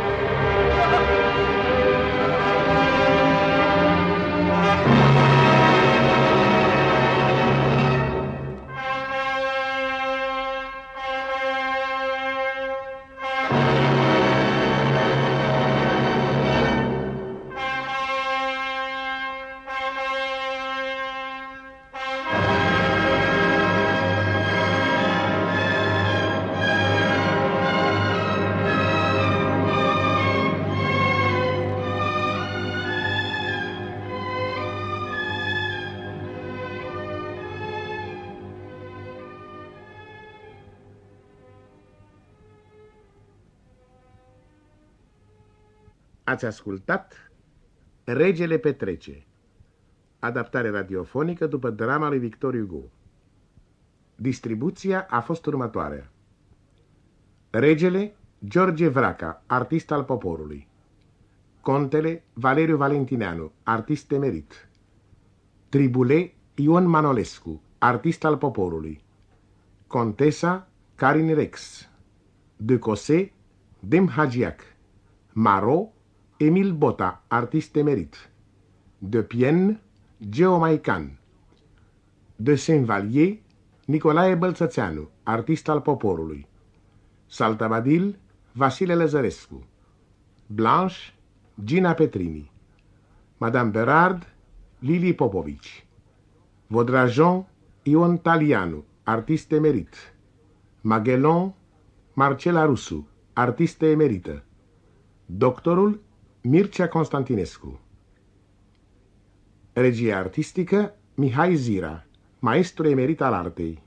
Ați ascultat Regele petrece, adaptare radiofonică după drama lui Victor Hugo. Distribuția a fost următoarea: Regele, George Vraca, artist al poporului; Contele, Valeriu Valentineanu, artist emerit; Tribule, Ion Manolescu, artist al poporului; Contesa, Karin Rex; de Cossé, Dem Hagiac; Maro, Emil Bota, artist emerit; de Pienne, Geo Maican; de Saint-Vallier, Nicolae Bălțățeanu, artist al poporului; Saltabadil, Vasile Lăzărescu; Blanche, Gina Petrini; Madame Berard, Lili Popovici; Vaudrajon, Ion Talianu, artist emerit; Magellan, Marcela Rusu, artistă emerită; Doctorul, Mircea Constantinescu. Regie artistică, Mihai Zira, maestru emerit al artei.